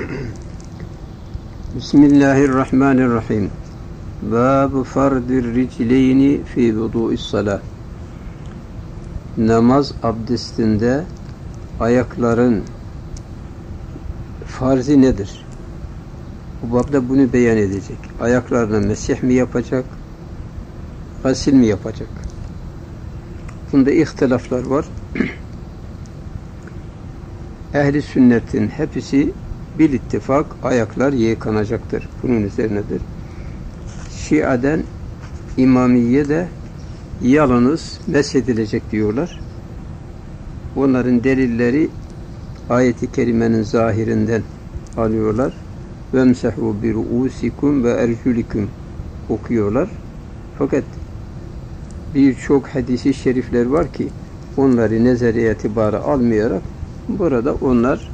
Bismillahirrahmanirrahim. Bâbu fardir ricleyni fî vudu'is-salâh. Namaz abdestinde ayakların farzı nedir? Bu babda bunu beyan edecek. Ayaklarına mesih mi yapacak? Gasil mi yapacak? Bunda ihtilaflar var. Ehli sünnetin hepsi bil ittifak ayaklar yıkanacaktır. Bunun üzerinedir. Şia'den İmamiye de yalnız meshedilecek diyorlar. Onların delilleri ayet-i kerimenin zahirinden alıyorlar. Vemsehu bi ruusikum ve erculikum okuyorlar. Fakat birçok hadisi şerifler var ki onları nezariye itibara almayarak burada onlar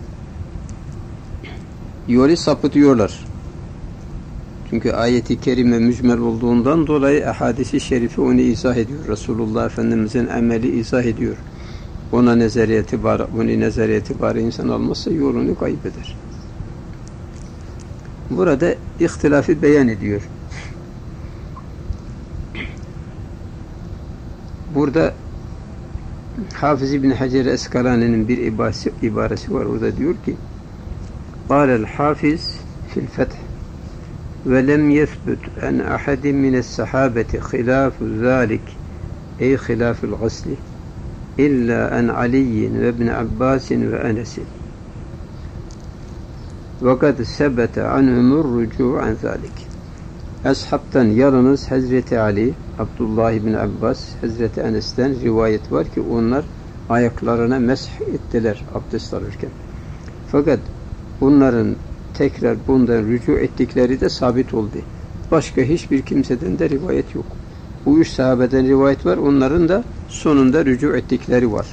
yolu sapıtıyorlar. Çünkü ayet-i kerime mücmel olduğundan dolayı hadisi şerifi onu izah ediyor. Resulullah Efendimiz'in emeli izah ediyor. Ona nezariye itibara insan almazsa yolunu kaybeder. Burada ihtilafı beyan ediyor. Burada Hafız İbn Hacer Eskalani'nin bir ibaresi var. O da diyor ki قال الحافظ في الفتح ولم يثبت عن أحد من الصحابة خلاف ذلك أي خلاف الغسل إلا عن علي وابن عباس وأنس وقد ثبت عنهم الرجوع عن ذلك. Ashabtan yalnız Hazreti Ali, Abdullah ibn Abbas, Hazreti Enes'ten rivayet var ki onlar ayaklarına mesh ettiler abdest alırken. Fakat bunların tekrar bundan rücu ettikleri de sabit oldu. Başka hiçbir kimseden de rivayet yok. Bu üç sahabeden rivayet var. Onların da sonunda rücu ettikleri var.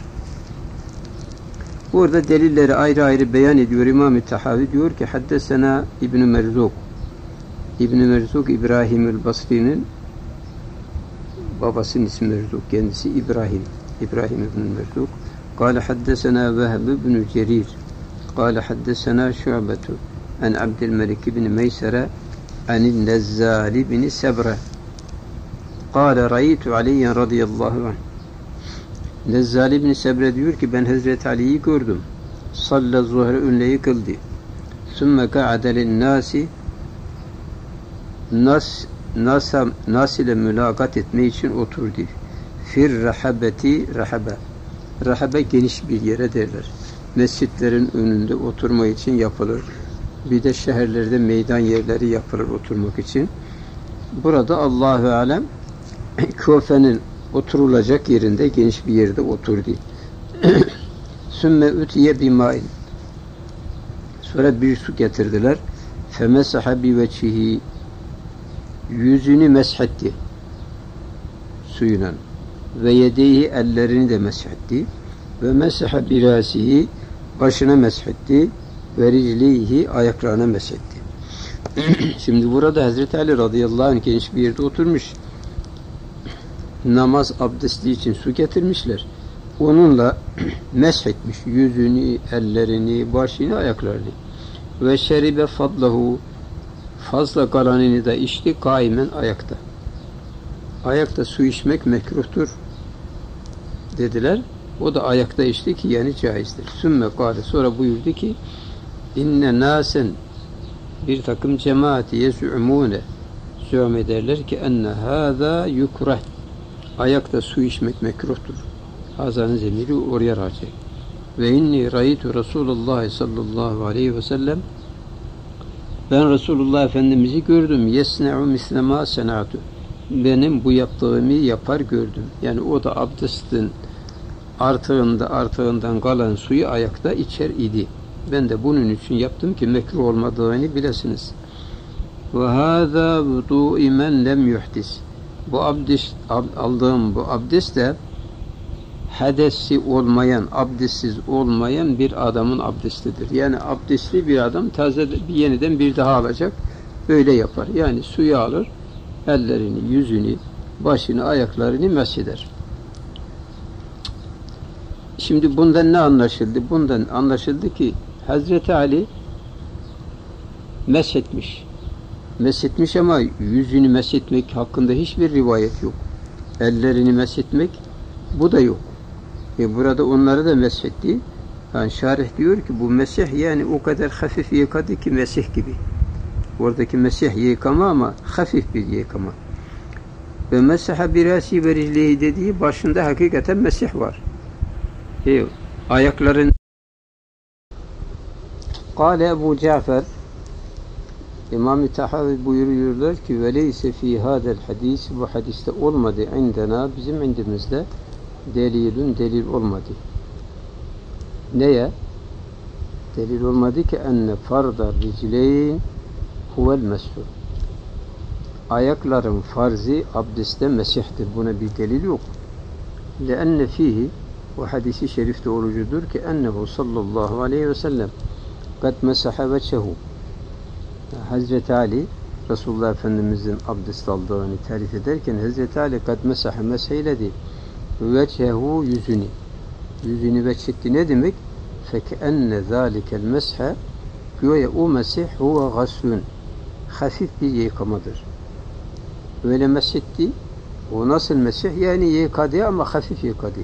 Burada delilleri ayrı ayrı beyan ediyor. İmam-ı Tahavi diyor ki Haddesena İbn-i Merzuk. İbn-i Merzuk İbrahim Basri'nin babasının ismi Merzuk. Kendisi İbrahim. İbrahim İbn-i Merzuk. Kâle haddesena Vehb ibn Cerir. Kâle haddesena Şu'betu. En Abdülmelik ibn Meysere en Nezzal ibn Sebre. Kâle ra'ytu Aliyen radıyallahu anh. Nezzal ibn Sebre diyor ki ben Hazreti Ali'yi gördüm. Salla zuhre ünleyi kıldı. Sümme ka'ade linnâsi nas ile mülakat etme için oturdu. Fir rahabeti rahabe geniş bir yere derler. Mescitlerin önünde oturma için yapılır. Bir de şehirlerde meydan yerleri yapılır oturmak için. Burada Allahu alem Küfe'nin oturulacak yerinde geniş bir yerde oturdu. Sümme utiye bimain. Sonra bir su getirdiler. Femesaha bi veçhihi. Yüzünü meshetti suyla ve yedeyhi ellerini de meshetti ve mesaha birasihi başına meshetti ve riclihi ayaklarına meshetti. Şimdi burada Hazreti Ali radıyallahu anh geniş bir yerde oturmuş, namaz abdesti için su getirmişler, onunla meshetmiş yüzünü, ellerini, başını, ayaklarını ve şeribe fadlahu fazla kalanını da içti kaimen ayakta. Ayakta su içmek mekruhtur dediler. O da ayakta içti ki yani caizdir. Sümme kâle sonra buyurdu ki inne nasen bir takım cemaati yez'umûne zü'm ederler ki enne hâzâ yukrah ayakta su içmek mekruhtur. Hazanın zemiri oraya raci. Ve inni ra'ytu Resulullah sallallahu aleyhi ve sellem ben Resulullah Efendimiz'i gördüm. Yesne'u mislema senatu. Benim bu yaptığımı yapar gördüm. Yani o da abdestin artığından kalan suyu ayakta içer idi. Ben de bunun için yaptım ki mekruh olmadığını bilesiniz. Ve hâzâ vudû'i men lem yuhdis. Bu abdest aldığım bu abdest de hadesi olmayan, abdestsiz olmayan bir adamın abdestidir. Yani abdestli bir adam yeniden bir daha alacak. Böyle yapar. Yani suyu alır, ellerini, yüzünü, başını, ayaklarını mesheder. Şimdi bundan ne anlaşıldı? Bundan anlaşıldı ki Hazreti Ali meshetmiş. Meshetmiş ama yüzünü meshetmek hakkında hiçbir rivayet yok. Ellerini meshetmek bu da yok. Burada onları da meshetti. Yani şarih diyor ki bu mesih yani o kadar hafif yıkadı ki mesih gibi. Oradaki mesih yıkama ama hafif bir yıkama. Ve mesaha birasi ve riclihi dediği başında hakikaten mesih var. Ayakların Kâle Ebu Cafer İmam-ı Tahavi buyuruyorlar ki veleyse fî hâdel hadis bu hadiste olmadı indena bizim indimizde delil olmadı. Neye? Delil olmadı ki enne farda ricleyn huvel meshu. Ayakların farzı abdestte mesihtir. Buna bir delil yok. Leenne fihi o hadisi şerifte olucudur ki ennehu sallallahu aleyhi ve sellem kad mesaha veçehu. Hazreti Ali Resulullah Efendimizin abdest aldığını tarif ederken Hazreti Ali kad mesaha mesheyledi veçehu yüzünü veçetti ne demek? Fekenne zâlikel meshe güya o mesih huve gaslun hafif bir yıkamadır. Öyle meshetti o nasıl mesih? Yani yıkadı ama hafif yıkadı.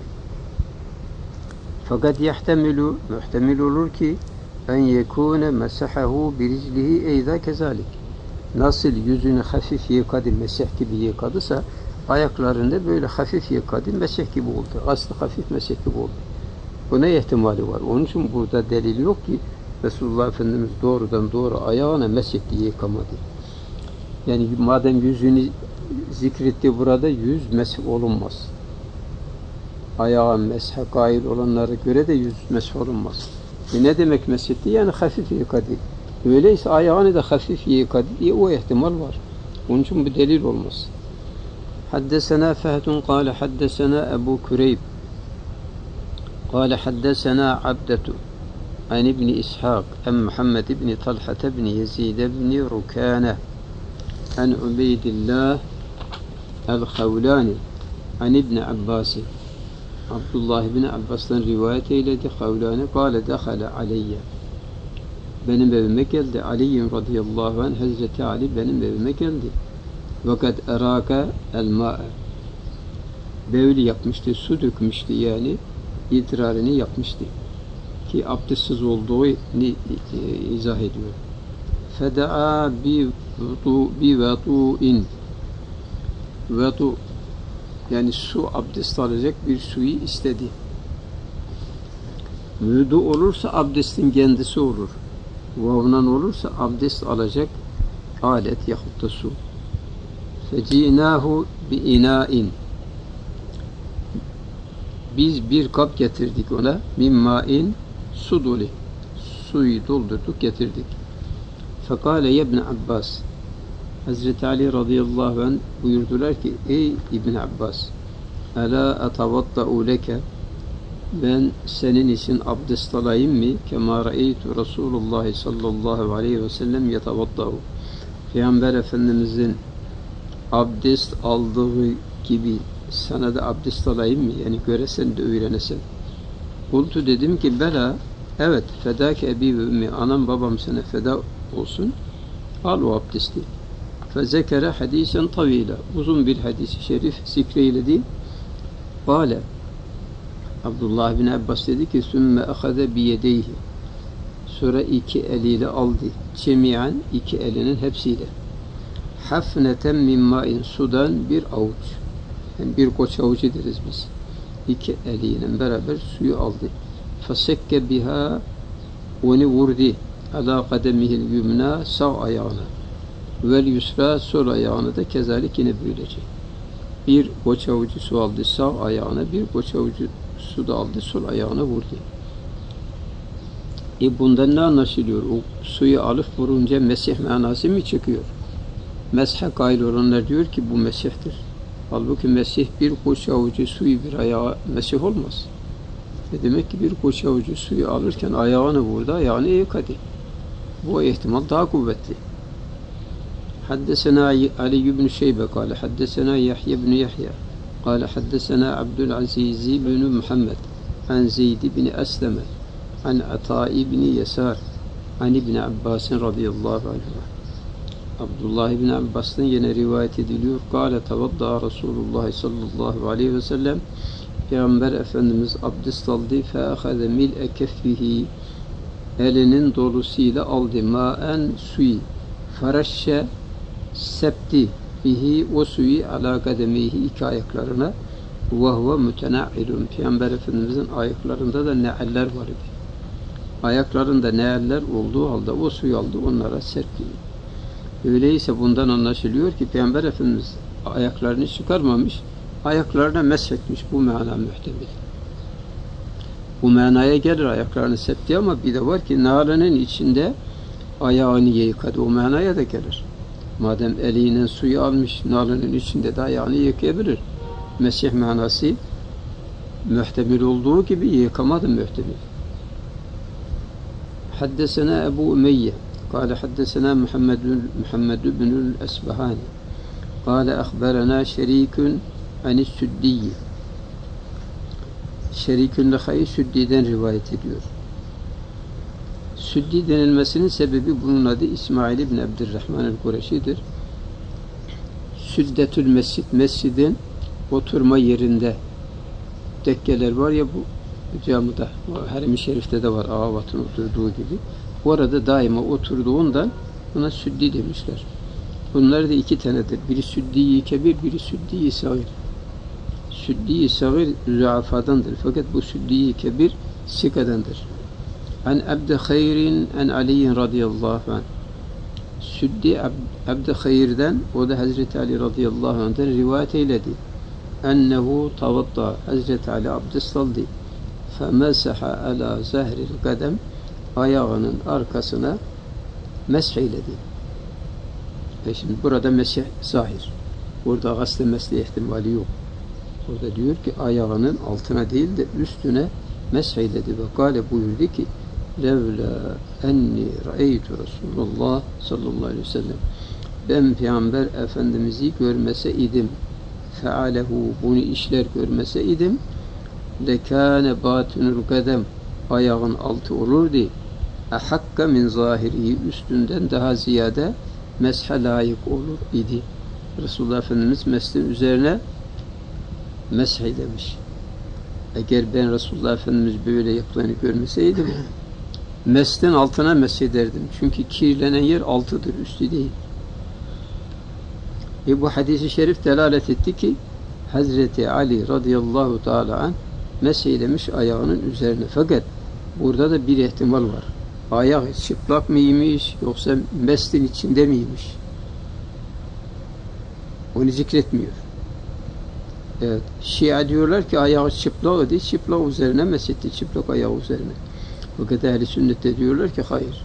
Fakat muhtemel olur ki en yekûne mesahahu biriclihi eyza kezalik. Nasıl yüzünü hafif yıkadı, mesih gibi yıkadısa ayaklarında böyle hafif yıkadı, mesih gibi oldu. Aslı hafif mesih gibi oldu. Buna ihtimali var. Onun için burada delil yok ki Resulullah Efendimiz doğrudan doğru ayağına mesihli yıkamadı. Yani madem yüzünü zikretti burada yüz mesih olunmaz. Ayağa meshe kail olanlara göre de yüz mesih olunmaz. Ne demek mesihti? Yani hafif yıkadı. Öyleyse ayağını da hafif yıkadı diye o ihtimal var. Onun için bu delil olmaz. Haddesena Fehdun kâle haddesena Ebu Kureyb kâle haddesena Abdetu an İbni İshak en Muhammed İbni Talhat İbni Yezid İbni Rukâne an Ubeydillah el-Havlani an İbni Abbasi Abdullah ibn Abbas'tan rivayet eyledi. Havlani kâle dehale aleyye. Benim evime geldi. Ali radıyallahu anh Hazreti Ali benim evime geldi. Fakat erâke el-mâ'e. Bevli yapmıştı, su dökmüştü yani. İdrarını yapmıştı. Ki abdestsiz olduğu izah ediyor. Feda'a bi vetu'in. Vetu yani su abdest alacak bir suyu istedi. Vüdu olursa abdestin kendisi olur. Vavnan olursa abdest alacak alet yahut da su. Feci'nahu bi ina'in. Biz bir kap getirdik ona. Min ma'in su dolu. Suyu doldurduk getirdik. Fekale yebne Abbas. Hazreti Ali radıyallahu anh buyurdular ki ey İbn Abbas Ela atavatta'u leke ben senin için abdest alayım mı? Kema ra'eytu Resulullah sallallahu aleyhi ve sellem yetavatta'u. Peygamber Efendimizin abdest aldığı gibi sana da abdest alayım mı? Yani göresen de öğrenesen. Kultu dedim ki bela evet fedâke ebi ve ümmi anam babam sana feda olsun. Al o abdesti. Fezekere hadisen tavila. Uzun bir hadis-i şerif zikreyledi. Kâle Abdullah bin Abbas dedi ki sümme ahade biyedeyhi. Sonra iki eliyle aldı. Cemiyen iki elinin hepsiyle. Hafneten min ma'in sudan bir avuç. Yani bir koç avucu deriz biz. İki eliyle beraber suyu aldı. Fesekke biha onu vurdu. Ala kademihil yumna sağ ayağına. Vel yusra sol ayağını da kezalik yine böylece. Bir koç avucu su aldı sağ ayağına, bir koç avucu su da aldı sol ayağına vurdu. Bundan ne anlaşılıyor? O suyu alıp vurunca mesih manası mı çıkıyor? Meshe kail olanlar diyor ki bu mesihtir. Halbuki mesih bir koç avucu suyu bir ayağa mesih olmaz. Demek ki bir koç avucu suyu alırken ayağını vurdu, ayağını yıkadı. Bu ihtimal daha kuvvetli. حدثنا علي بن شيبة قال حدثنا يحيى بن يحيى قال حدثنا عبد العزيز بن محمد عن زيد بن أسلم عن عطاء بن يسار Hani İbn Abbas'ın radıyallahu anh. Abdullah ibn Abbas'tan yine rivayet ediliyor. Kâle tevadda Resulullah sallallahu aleyhi ve sellem, Peygamber Efendimiz abdest aldı. Fe'ahade mil'e keffihi, elinin dolusuyla aldı. Mâen suyu. Fereşşe septi bihi, o suyu ala kademeyhi, iki ayaklarına. Ve huve mütena'ilun. Peygamber Efendimizin ayaklarında da ne'aller var idi. Ayaklarında ne'aller olduğu halde o suyu aldı, onlara serpti. Öyleyse bundan anlaşılıyor ki Peygamber Efendimiz ayaklarını çıkarmamış, ayaklarına meshetmiş. Bu mana muhtemel. Bu manaya gelir ayaklarını septi, ama bir de var ki nalının içinde ayağını yıkadı. O manaya da gelir. Madem eliyle suyu almış, nalının içinde de ayağını yıkayabilir. Mesih manası muhtemel olduğu gibi yıkamadı muhtemel. Haddesena Ebu Umeyye قال حدثنا محمد بن الأسبهاني قال أخبرنا شريك عن السدي. Şerikün Lehayı Süddi'den rivayet ediyor. Süddi denilmesinin sebebi, bunun adı İsmail ibn Abdurrahman el-Kureşi'dir. Süddetül Mescid, mescidin oturma yerinde tekkeler var ya, bu camide, Harim-i Şerif'te de var, Ağavat'ın oturduğu gibi. Orada daima oturduğundan buna Süddi demişler. Bunlar da iki tanedir. Biri Süddi-i Kebir, biri Süddi-i Sagir. Süddi-i Sagir züafadandır. Fakat bu Süddi-i Kebir sikadandır. An Abd Hayrin an Ali radıyallahu anh. Süddi Abd Hayir'den, o da Hazreti Ali radıyallahu anh'den rivayet eyledi. Ennehu tavadda, Hazreti Ali abdest aldı. Femesaha ala zahril kadem, ayağının arkasına mesheyledi. Şimdi burada mesih zahir. Burada gasle mesle ihtimali yok. Burada diyor ki ayağının altına değil de üstüne mesheyledi ve kâle buyurdu ki levla enni ra'eytu Resulullah sallallahu aleyhi ve sellem, ben Peygamber Efendimiz'i görmese idim, fealehu, bunu işler görmese idim, lekâne bâtinul kadem, ayağın altı olurdu, ahakka min zahiri, üstünden daha ziyade meshe layık olur idi. Resulullah Efendimiz mesleğin üzerine mesheylemiş. Eğer ben Resulullah Efendimiz böyle yaptığını görmeseydim, mesleğin altına meshederdim. Çünkü kirlenen yer altıdır, üstü değil. Bu hadis-i şerif delalet etti ki Hazreti Ali radıyallahu teala anh mesheylemiş ayağının üzerine. Fakat burada da bir ihtimal var. Ayak çıplak mıymış yoksa meslin içinde miymiş? Onu zikretmiyor. Evet. Şia diyorlar ki ayağı çıplak idi, çıplak üzerine mesetti, çıplak ayağı üzerine. Fakat ehl-i sünnette diyorlar ki hayır.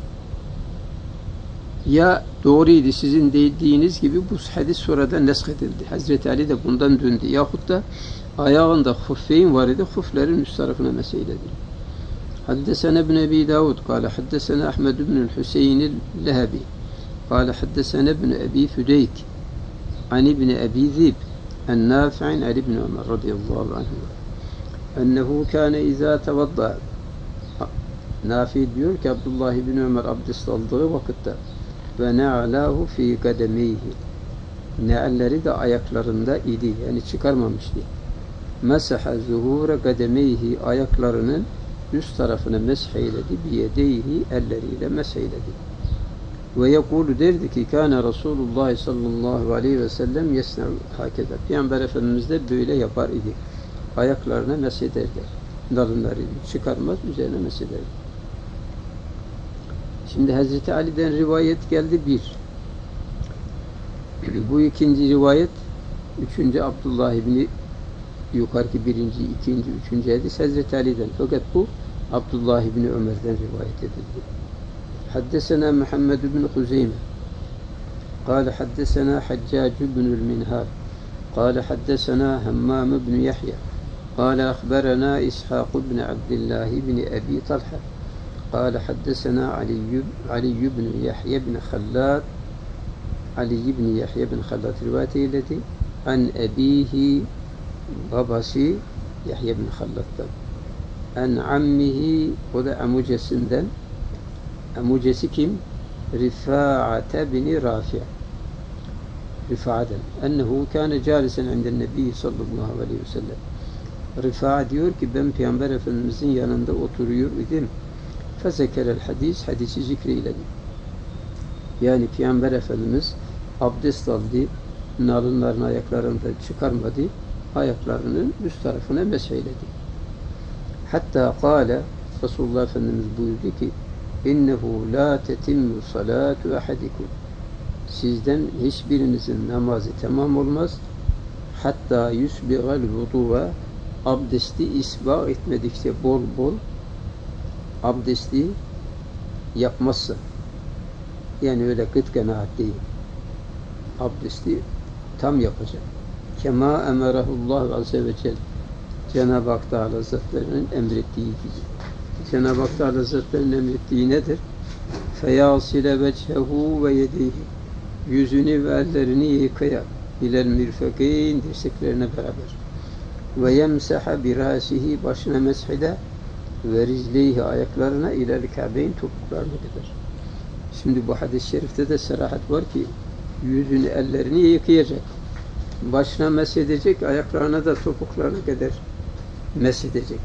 Ya doğruydu, sizin dediğiniz gibi bu hadis sonradan nesk edildi. Hazreti Ali de bundan döndü. Yahut da ayağında huffeyn var idi, hufflerin üst tarafına meseyledi. حدثنا ابن أبي داود قال حدثنا أحمد بن الحسين اللهبي قال حدثنا ابن أبي فديك عن ابن أبي ذئب النافع عن ابن عمر رضي الله عنهما أنه كان إذا توضأ. Nafi diyor ki Abdullah ibn Ömer abdest aldığı vakitte ve ne'alahu fi kademeyhi, ne'alleri de ayaklarında idi, yani çıkarmamıştı. Mesaha zuhura kademeyhi, ayaklarının üst tarafını mesheyledi, biyedeyhi, elleriyle mesheyledi. Ve yekulu, derdi ki kâne Resulullah sallallahu aleyhi ve sellem yesne'u hakeza, Peygamber Efendimiz de böyle yapar idi. Ayaklarına meshederdi. Dalınları çıkarmaz, üzerine meshederdi. Şimdi Hazreti Ali'den rivayet geldi bir. Bu ikinci rivayet, üçüncü Abdullah ibni, yukarıki birinci, ikinci, üçüncü hadis Hazreti Ali'den. Fakat bu Abdullah ibni Ömer'den rivayet edildi. Haddesena Muhammed ibn Huzeyme قال حدثنا حجاج بن المنهال قال حدثنا همام بن يحيى قال أخبرنا إسحاق بن عبد الله بن أبي طلحة قال حدثنا علي بن يحيى بن خلاد روايته التي عن أبيه babası Yahya bin Hallad'dan, an ammihi, o da amcasından Mucesi kim? Rifa'ate bini Rafi'. Rifa'den. Ennehu kâne câlisen inden nebi sallallahu aleyhi ve sellem. Rifa'a diyor ki ben Peygamber Efendimizin yanında oturuyor idim. Fezekerel hadisi zikreyledi. Yani Peygamber Efendimiz abdest aldı, nalınlarını ayaklarından çıkarmadı, ayaklarının üst tarafına mesheyledi. Hatta kâle, Resulullah Efendimiz buyurdu ki innehu la tetimmu salatu ahadikum. Sizden hiçbirinizin namazı tamam olmaz. Hatta yusbigal vudu'a, abdesti isbâ etmedikçe bol bol abdesti yapmazsa, yani öyle kıt kanaat değil, abdesti tam yapacak. Kema emerahullah azze ve celle, Cenab-ı Hak Teala Hazretlerinin emrettiği gibi. Cenab-ı Hak Teala Hazretlerinin emrettiği nedir? Feyasile vechehu ve yedeyhi, yüzünü ve ellerini yıkaya, ilel mirfekeyn, dirseklerine beraber, ve yemsaha birasihi, başına meshide, ve rizleyhi, ayaklarına, ilel kabeyn, topuklarına kadar. Şimdi bu hadis-i şerifte de serahat var ki yüzünü, ellerini yıkayacak, başına mesedecek, ayaklarına da topuklarına kadar mesedecek.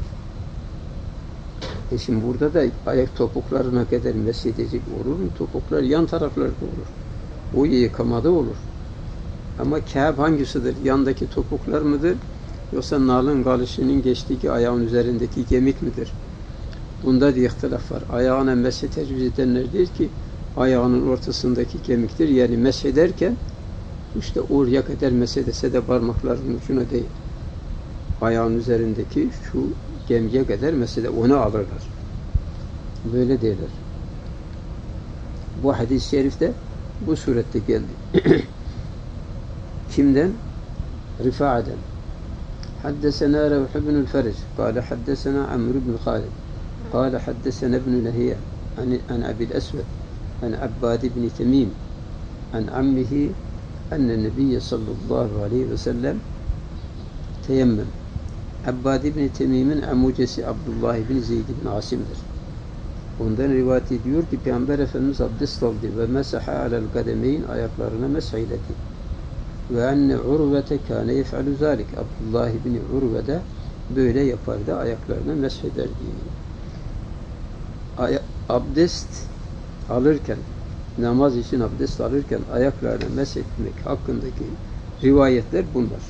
Şimdi burada da ayak topuklarına kadar mesedecek olur mu? Topuklar yan taraflarda olur. O yıkamada olur. Ama kâb hangisidir? Yandaki topuklar mıdır? Yoksa nalın galışının geçtiği ayağın üzerindeki kemik midir? Bunda da ihtilaf var. Ayağına meshe tecviz edenler der ki ayağının ortasındaki kemiktir. Yani meşederken işte oraya kadar meşedese de parmaklarının ucuna değil. Ayağın üzerindeki şu kemiğe kadar meşede, onu alırlar. Böyle derler. Bu hadis-i şerifte bu surette geldi. Kimden? Rifa'den. Haddesena Revh ibn Feric. Kâle haddesena Amr ibn Khalid. Kâle haddesena ibn Lahiyya. An Abil Esved. An Abbad ibn Temim. An ammihi enne Nebiyye sallallahu aleyhi ve sellem teyemmem. Abbad ibn Temim'in amucesi Abdullah ibn Zeyd ibn Asim'dir. Ondan rivayet ediyor ki Peygamber Efendimiz abdest aldı ve mesaha alel kademeyn, ayaklarına mesheyledi. Ve enne Urvete kâne yef'alü zâlik. Abdullah ibn Urve de böyle yapardı, ayaklarına meshederdi. Abdest alırken, namaz için abdest alırken ayaklarına meshetmek hakkındaki rivayetler bunlar.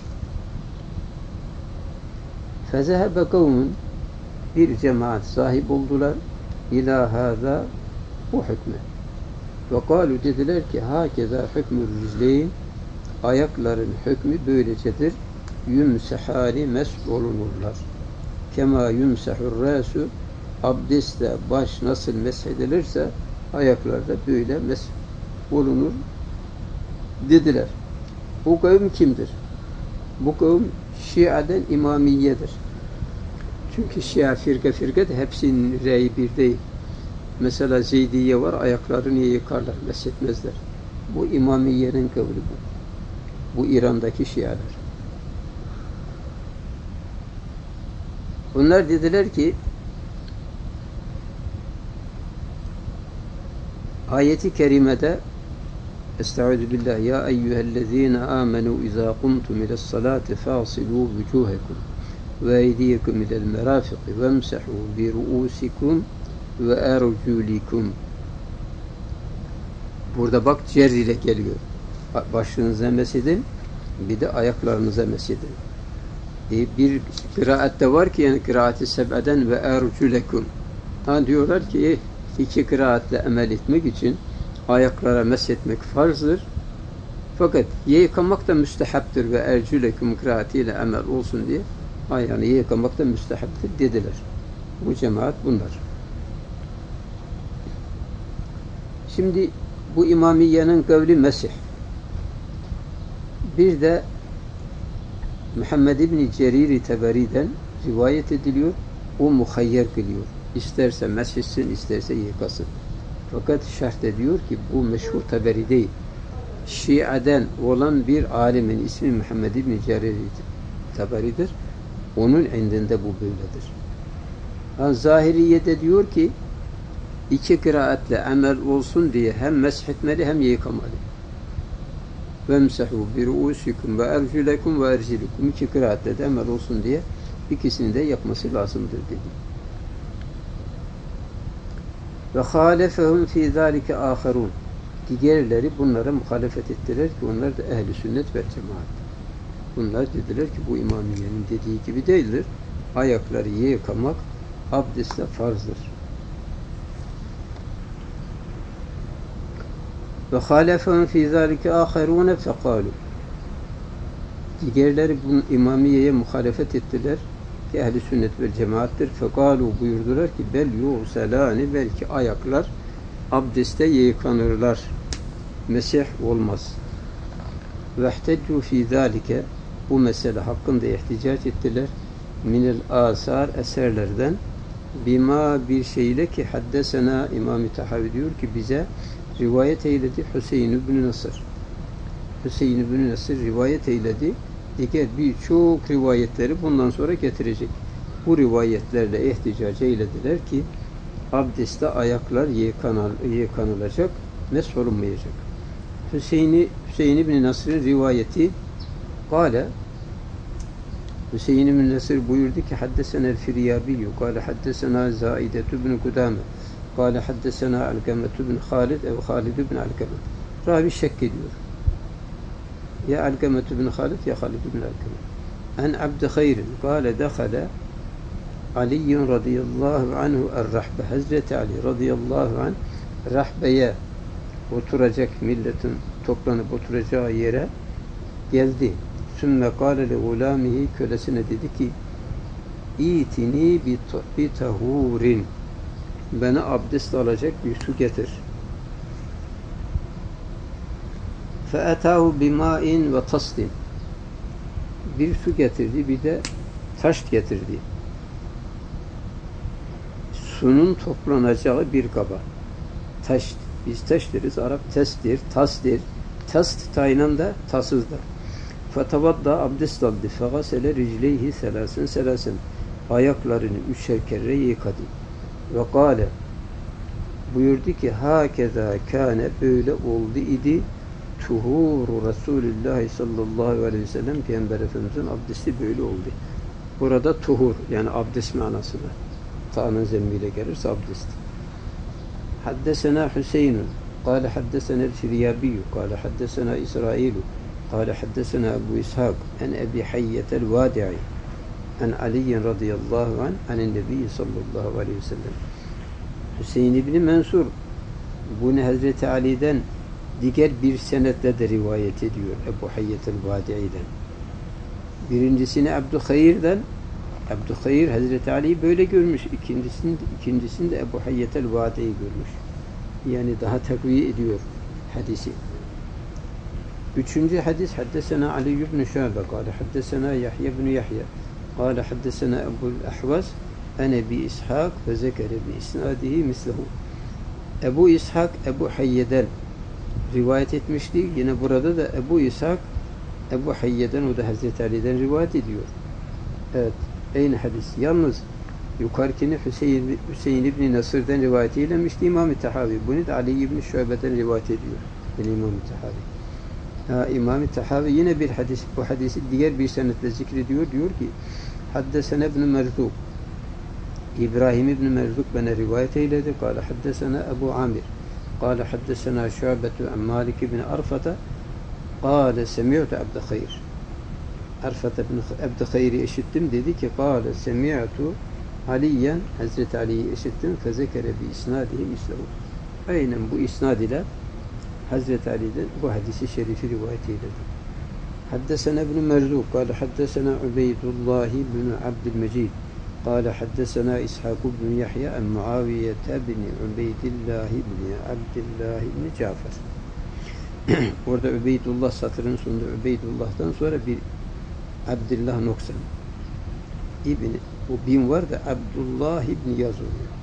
Fezehebe kavmun, bir cemaat sahip oldular ilâ hâzâ, bu hükme. Ve kâlu, dediler ki hâkezâ hükmür rizleyn, ayakların hükmü böylecedir. Yümsehâni mesh olunurlar. Kemâ yümsehur râsu, abdestle baş nasıl meshedilirse ayaklarda böyle mesh olunur dediler. Bu kavim kimdir? Bu kavim Şia'den İmamiye'dir. Çünkü Şia firka de hepsinin reyi bir değil. Mesela Zeydiye var, ayaklarını yıkarlar, meshetmezler. Bu İmamiye'nin kavli bu. Bu İran'daki Şialar. Bunlar dediler ki ayeti kerimede Estaizu billah, ya eyyühellezine amenu izâ kumtum ile's-salâti fâsilû vücûhekum ve eydiyekum ilel merâfiqi vemsehû bi ru'ûsikum ve ercûlikum. Burada bak cer ile geliyor. Başınıza mesedin, bir de ayaklarınıza mesedin. Bir kıraatte var ki, yani kıraat-ı seb'eden ve ercûlekum. Diyorlar ki iki kıraatle emel etmek için ayaklara meshetmek farzdır. Fakat yıkamak da müstehaptır ve ercülekum kıraatiyle emel olsun diye ayağını yıkamak da müstehaptır dediler. Bu cemaat bunlar. Şimdi bu İmamiye'nin kavli mesih. Bir de Muhammed İbni Cerir-i Teberi'den rivayet ediliyor. O muhayyer kılıyor. İsterse mesihsin, isterse yıkasın. Fakat şart ediyor ki bu meşhur Taberi değil. Şia'den olan bir alimin ismi Muhammed İbni Cerir Taberi'dir. Onun indinde bu böyledir. Zahiriye de diyor ki iki kıraatle amel olsun diye hem meshetmeli hem yıkamalı. Vemsehu bi ruusikum ve erculekum ve ercilukum. İki kıraatle de amel olsun diye ikisini de yapması lazımdır dedi. Ve halefehum fi zalike aharun. Diğerleri bunlara muhalefet ettiler ki onlar da ehli sünnet ve cemaat. Bunlar dediler ki bu imamiyenin dediği gibi değildir. Ayakları yıkamak abdestle farzdır. Ve halefehum fi zalike aharun fekalu. Diğerleri bunun imamiyeye muhalefet ettiler ki ehli sünnet ve cemaattir. Fekalu buyurdular ki bel yuselani, belki ayaklar abdeste yıkanırlar. Mesih olmaz. Ve ihteccu fi zalike, bu mesele hakkında ihticac ettiler. Minel asar, eserlerden bima, bir şeyle ki haddesena, İmam-ı Tahavi diyor ki bize rivayet eyledi Hüseyin ibn Nasır. Hüseyin ibn Nasır rivayet eyledi. Diğer birçok rivayetleri bundan sonra getirecek. Bu rivayetlerle ihticac eylediler ki abdestte ayaklar yıkanılacak, mesh olunmayacak. Hüseyin ibn Nasır'ın rivayeti kâle, Hüseyin ibn Nasır buyurdu ki haddesena el-Firyabiyyü kâle haddesena Zâidetu ibn Kudâme kâle haddesena Alkametu ibn Halid ev Halid ibn Alkame. Ravi şek ediyor. Ya Alkametu ibn Halid ya Halid ibn Alkame. En Abd Hayrin kâle dehale Ali radıyallahu anhu er-rahbe. Hazreti Ali radıyallahu anh rahbeye, oturacak milletin toplanıp oturacağı yere geldi. Sümme kâle li gulâmihi, kölesine dedi ki İtini bi tahurin, bana abdest alacak bir su getir. Fe'etâhu bimâin ve tasdin, bir su getirdi, bir de taş getirdi. Sunun toplanacağı bir kaba. Taş, biz taş deriz, Arap testir, tasdir. Tast taynanda tasızdır. Fetavadda, abdest aldı. Fegasele ricleyhi selasen. Ayaklarını üçer kere yıkadı. Ve kâle, buyurdu ki hakeza kâne, böyle oldu idi tuhuru Resulullah sallallahu aleyhi ve sellem, Peygamber Efendimiz'in abdesti böyle oldu. Burada tuhur, yani abdest manasında. Ta'nın zemmiyle gelirse abdest. Haddesena Hüseyinun kâle haddesena el-Firyabiyyü kâle haddesena İsrailu kâle haddesena Ebu İshak en Ebi Hayyetel Vadi'i en Aliyin radıyallahu anh anin Nebi sallallahu aleyhi ve sellem. Hüseyin İbni Mensur bunu Hazreti Ali'den diğer bir senetle de rivayet ediyor, Ebu Hayyetel Vadi'i'den. Birincisini Abdülhayir'den, Abdülhayir Hazreti Ali'yi böyle görmüş. İkincisinde Ebu Hayyetel Vadi'yi görmüş. Yani daha takviye ediyor hadisi. Üçüncü hadis haddesena Ali ibn Şabe kâle haddesena Yahya ibn Yahya kâle haddesena Ebu'l Ahvaz en Ebi İshak ve zekere bi isnadihi mislehu. Ebu İshak Ebu Hayye'den rivayet etmişti. Yine burada da Ebu İshak Ebu Hayye'den, o da Hazreti Ali'den rivayet ediyor. Evet. Aynı hadis. Yalnız yukarıkini Hüseyin İbni Nasır'dan rivayet eylemişti İmam-ı Tahavi. Bunu da Ali İbni Şube'den rivayet ediyor. İmam-ı Tahavi. İmam-ı Tahavi yine bir hadis, bu hadisi diğer bir senetle zikrediyor. Diyor ki haddesena İbn Merzuk, İbrahim İbn Merzuk bana rivayet eyledi. Kâle haddesena Ebu Amir kâle haddesena Şubetu an Malik İbn Arfata kâle semi'tu Abdülhayir. Arfat ibn Abdülhayir'i işittim, dedi ki kâle semi'tu Aliyen, Hazreti Ali'yi işittim, fezekere bi isnadihi mislehu. Aynen bu isnad ile Hazreti Ali'den bu hadisi şerifi rivayet eyledi. Haddesena ibn Merzuk kâle haddesena Ubeydullah ibn Abdülmecid kâle haddesena İshak ibn Yahya en Muaviyete bin Ubeydillah ibn Abdillah ibn Cafer. Orada Ubeydullah satırın sonunda Ubeydullah'tan sonra bir Abdullah noksan. İbni, bu bin var da Abdullah İbni yazılıyor.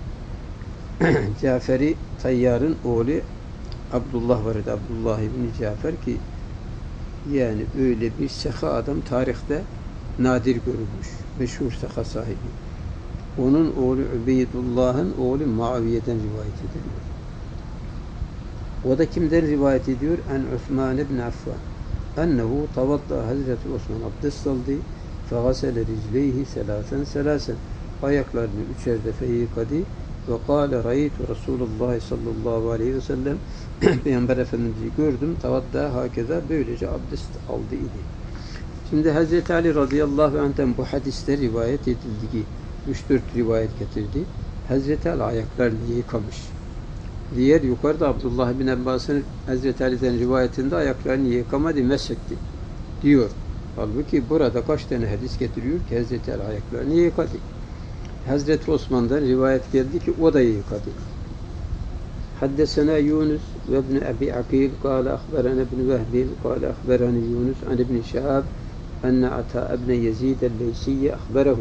Cafer-i Tayyar'ın oğlu Abdullah vardı. Abdullah İbni Cafer ki yani öyle bir seha adam tarihte nadir görülmüş. Meşhur seha sahibi. Onun oğlu Ubeydullah'ın oğlu Muaviye'den rivayet ediliyor. O da kimden rivayet ediyor? En Osman ibn Affan. Ennehu tavadda Hazreti Osman abdest aldı. Fegasele ricleyhi selasen. Ayaklarını üçer defa yıkadı. Ve kâle raytu Resulullah sallallahu aleyhi ve sellem Peygamber Efendimiz'i gördüm. Tavadda hakeza böylece abdest aldı idi. Şimdi Hazreti Ali radıyallahu anh'ten bu hadiste rivayet edildi ki 3-4 rivayet getirdi. Hazreti Ali ayaklarını yıkamış. Diğer yukarıda Abdullah bin Abbas'ın Hazreti Ali'den rivayetinde ayaklarını yıkamadı, meshetti diyor. Halbuki burada kaç tane hadis getiriyor ki Hazreti Ali ayaklarını yıkadı. Hazreti Osman'dan rivayet geldi ki o da yıkadı. Haddesena Yunus ve ibn Abi Akil kâle ahberana ibn Vehbi kâle ahberani Yunus an ibn Şehab enne Ata ibn Yezid el-Leysiyye ahberehu.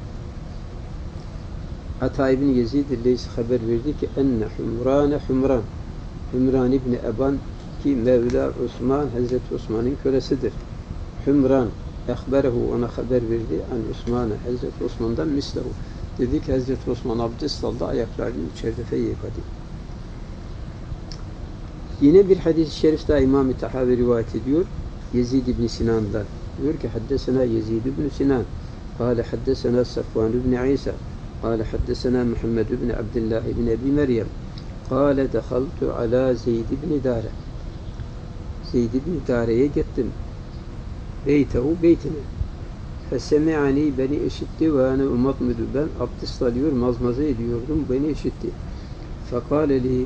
Ata ibn Yezid el-Leysi haber verdi ki enne Hümran ibn Eban ki Mevla Osman Hazreti Osman'ın kölesidir. Hümran ahberehu ona haber verdi an Osman'a Hazreti Osman'dan mislehu. Dedi ki Hazreti Osman abdest aldı, ayaklarını üçer defa yıkadı. Yine bir hadis-i şerif daha İmam-ı Tahavi rivayet ediyor. Yezid ibn Sinan'dan. Diyor ki haddesena Yezid ibn Sinan. Kâle haddesena Safvan ibn İsa. Kâle haddesena Muhammed ibn Abdullah ibn Ebi Meryem. Kâle dehaltu ala Zeyd ibn Dâre. Zeyd ibn Dâre'ye gittim. Beytine. Fesemi'ani beni işitti ve ana umatmidu ben abdest alıyor, mazmaza ediyordum, beni işitti. Fekâle li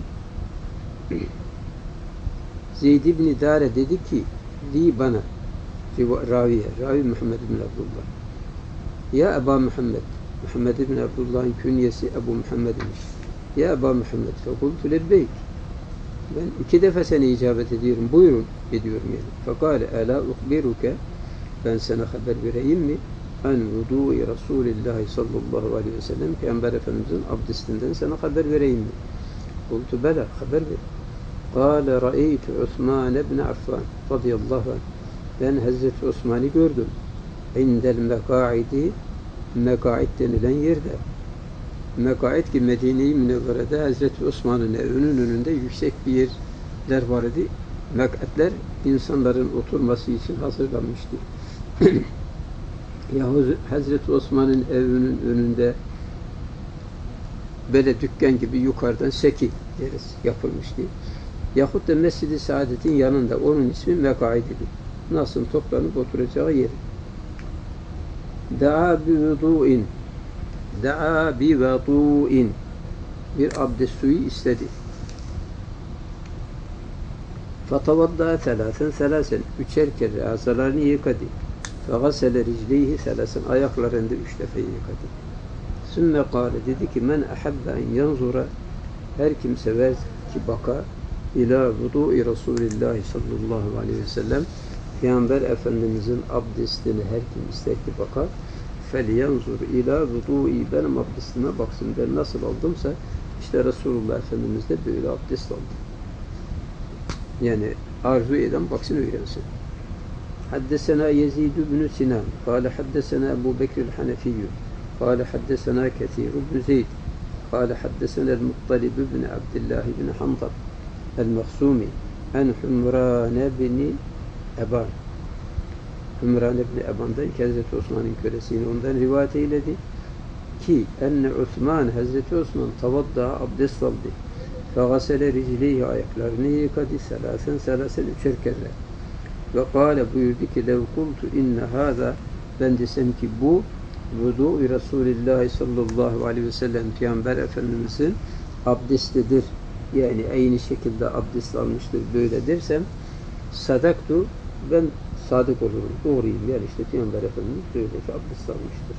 Zeyd ibn Dâre dedi ki li bana ravi Muhammed ibn Abdullah. Ya Eba Muhammed, Muhammed ibn Abdullah'ın künyesi Ebu Muhammed imiş. Ya Eba Muhammed fekultu lebbeyk. Ben 2 defa seni icabet ediyorum, buyurun ediyorum yani. Fekâle elâ ukbiruke ben sana haber vereyim mi? En vudu'i Resulillahi sallallahu aleyhi ve sellem Peygamber Efendimiz'in abdestinden sana haber vereyim mi? Kultu bela haber ver. Kâle ra'eytu Osman ibn Affan radıyallahu anh. Ben Hazreti Osman'ı gördüm. İndel mekâidi mekâid denilen yerde. Mekâid ki Medine-i Münevvere'de Hazreti Osman'ın evinin önünde yüksek bir yerler var idi. Mekâdler insanların oturması için hazırlanmıştı. Yahut Hazreti Osman'ın evinin önünde böyle dükkan gibi yukarıdan seki deriz yapılmıştı. Yahut da Mescid-i Saadet'in yanında onun ismi Mekâid'di. Nasıl toplanıp oturacağı yeri. Da'a bi vudu'in bir abdest suyu istedi. Fatavadda selasen üçer kere azalarını yıkadı. Fegasele ricleyhi selasen ayaklarını 3 defa yıkadı. Sümme kâle dedi ki men ahabbe en yanzura her kim sever ki bakar ila vudu'i Resulillah sallallahu aleyhi ve sellem Peygamber Efendimizin abdestini her kim ister ki bakar felyanzur ila vudu'i benim abdestime baksın ben nasıl aldımsa işte Resulullah Efendimiz de böyle abdest aldı. Yani arzu eden baksın öğrensin. Haddesena Yezid ibn Sinan kâle haddesena Ebu Bekir el-Hanefiyyü kâle haddesena Kethir ibn Zeyd kâle haddesena el-Muttalib ibn Abdullah ibn Hanzab el-Maksumi en Hümran ibn Eban Hümran ibn Eban'dan Hazreti Osman'ın kölesini ondan rivayet eyledi ki enne Osman Hazreti Osman tavadda abdest aldı. Fegasele ricleyhi ayaklarını yıkadı. Selasen üçer kere. Ve kâle buyurdu ki lev kultu inne hâzâ ben desem ki bu vudu'i Resulillah sallallahu aleyhi ve sellem Peygamber Efendimiz'in abdestidir. Yani aynı şekilde abdest almıştır böyle dersem sadaktu ben sadık olurum. Doğruyum. Yani işte Peygamber Efendimiz böylece abdest almıştır.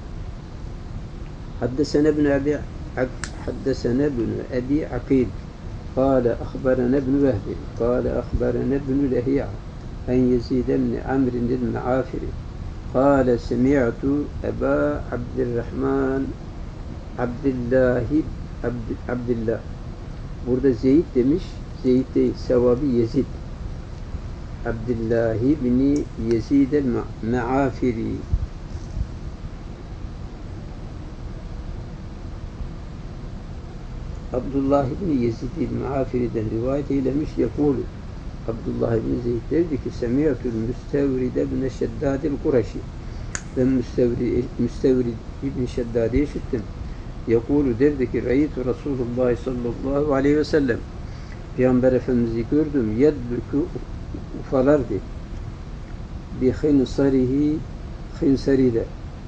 حدثنا ابن أبي عقيل قال أخبرنا ابن وهب قال أخبرنا ابن لهيعة عن يزيد بن عمرو المعافري قال سمعت أبا عبد الرحمن عبد الله burada Zeyd demiş Zeyd değil sevabı Yezid Abdullah bin Yezid el-Maafiri Abdullah ibn Yezid el-Muafiri'den rivayet eylemiş yekulu. Abdullah ibn Zeyd derdi ki Semiyatül Müstevride ibn Şeddad el-Kureşi. Ben Müstevrid ibn Şeddad'ı işittim. Yekulu derdi ki Reytu Resulullah sallallahu aleyhi ve sellem. Peygamber Efendimiz'i gördüm. Yedbükü ufalardı. Bi khinsarihi khinsariyle.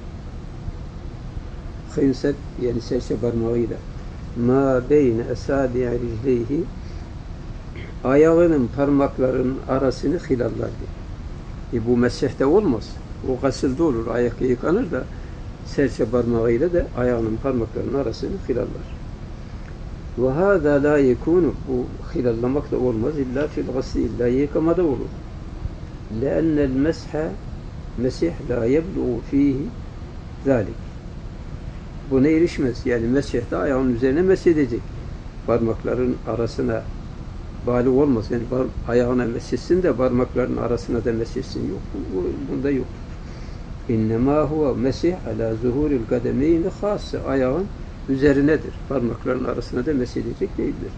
Khinsar yani serçe parmağıyla. Ma beyne esabi'i ricleyhi ayağının parmaklarının arasını hilallardı. Bu mesihte olmaz. O gasılda olur. Ayak yıkanır da serçe parmağıyla da ayağının parmaklarının arasını hilallar. Ve hâzâ lâ yekûnu bu hilallamak da olmaz. İllâ fil gasli illa yıkamada olur. Leennel mesih lâ yebluğu fîhi zâlik. Buna erişmez. Yani mesihte ayağının üzerine mesedecek. Parmakların arasına bali olmaz. Yani ayağına mesihsin de parmakların arasına da mesihsin. Yok. Bunda yok. İnnemâ huve mesih alâ zuhuril kademeyni khâsse. Ayağın üzerinedir. Parmakların arasına da mesedecek değildir.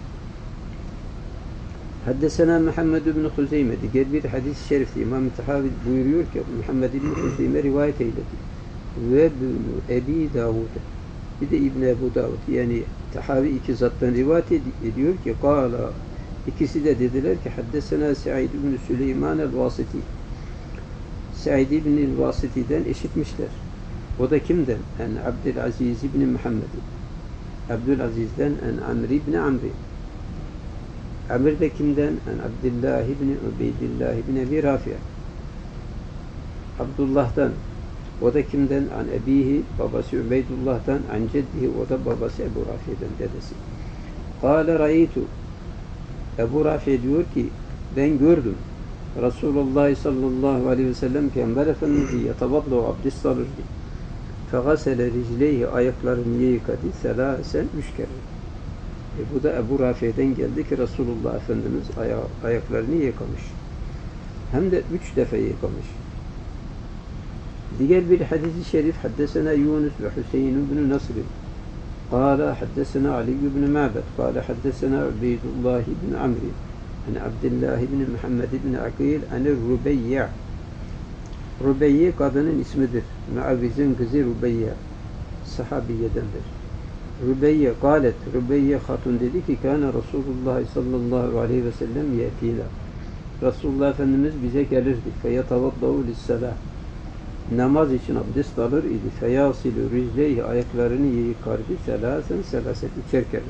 Haddesena Muhammed ibn Huzeyme. Diğer bir hadis-i şerifte İmam-ı Tahavi buyuruyor ki Muhammed ibn Huzeyme rivayet eyledi. Ve Ebi Davud. Bir de İbn Ebu Davud. Yani Tahavi iki zattan rivayet ediyor ki kâla ikisi de dediler ki haddesena Sa'id ibn Süleyman el-Vasiti. Sa'id ibn el-Vasiti'den işitmişler. O da kimden? En Abdülaziz ibn Muhammed. Abdülaziz'den en Amr ibn Amri. Amr de kimden? En Abdullah ibn Ubeydillah ibn Ebi Rafi'a. Abdullah'dan. O da kimden? An ebihi, babası Ubeydullah'tan, an ceddihi, o da babası Ebu Rafi'den, dedesi. Kâle ra'yitu. Ebu Rafi diyor ki, ben gördüm. Resulullah sallallahu aleyhi ve sellem Peygamber Efendimiz'i yatavadlu abdest alırdı. Fegasele ricleyhi, ayaklarını yıkadı, selâsen 3 kere. Bu da Ebu Rafi'den geldi ki Resulullah Efendimiz ayaklarını yıkamış. Hem de 3 defa yıkamış. Diğer bir hadis-i şerif haddesena Yunus ve Hüseyin ibn Nasr. Kâle haddesena Ali ibn Ma'bed. Kâle haddesena Ubeydullah ibn Amri. An Abdullah ibn Muhammed ibn Akil. An Rubeyye. Rubeyye kadının ismidir. Muavviz'in kızı Rubeyye. Sahabiyedendir. Rubeyye kâlet. Rubeyye hatun dedi ki kâne Resulullah sallallahu aleyhi ve sellem yetina. Resulullah Efendimiz bize gelirdi. Feyetavaddau lissalah. Namaz için abdest alır idi. Feyasilu ricleyhi, ayaklarını yıkardı. Selasen 3'er kere.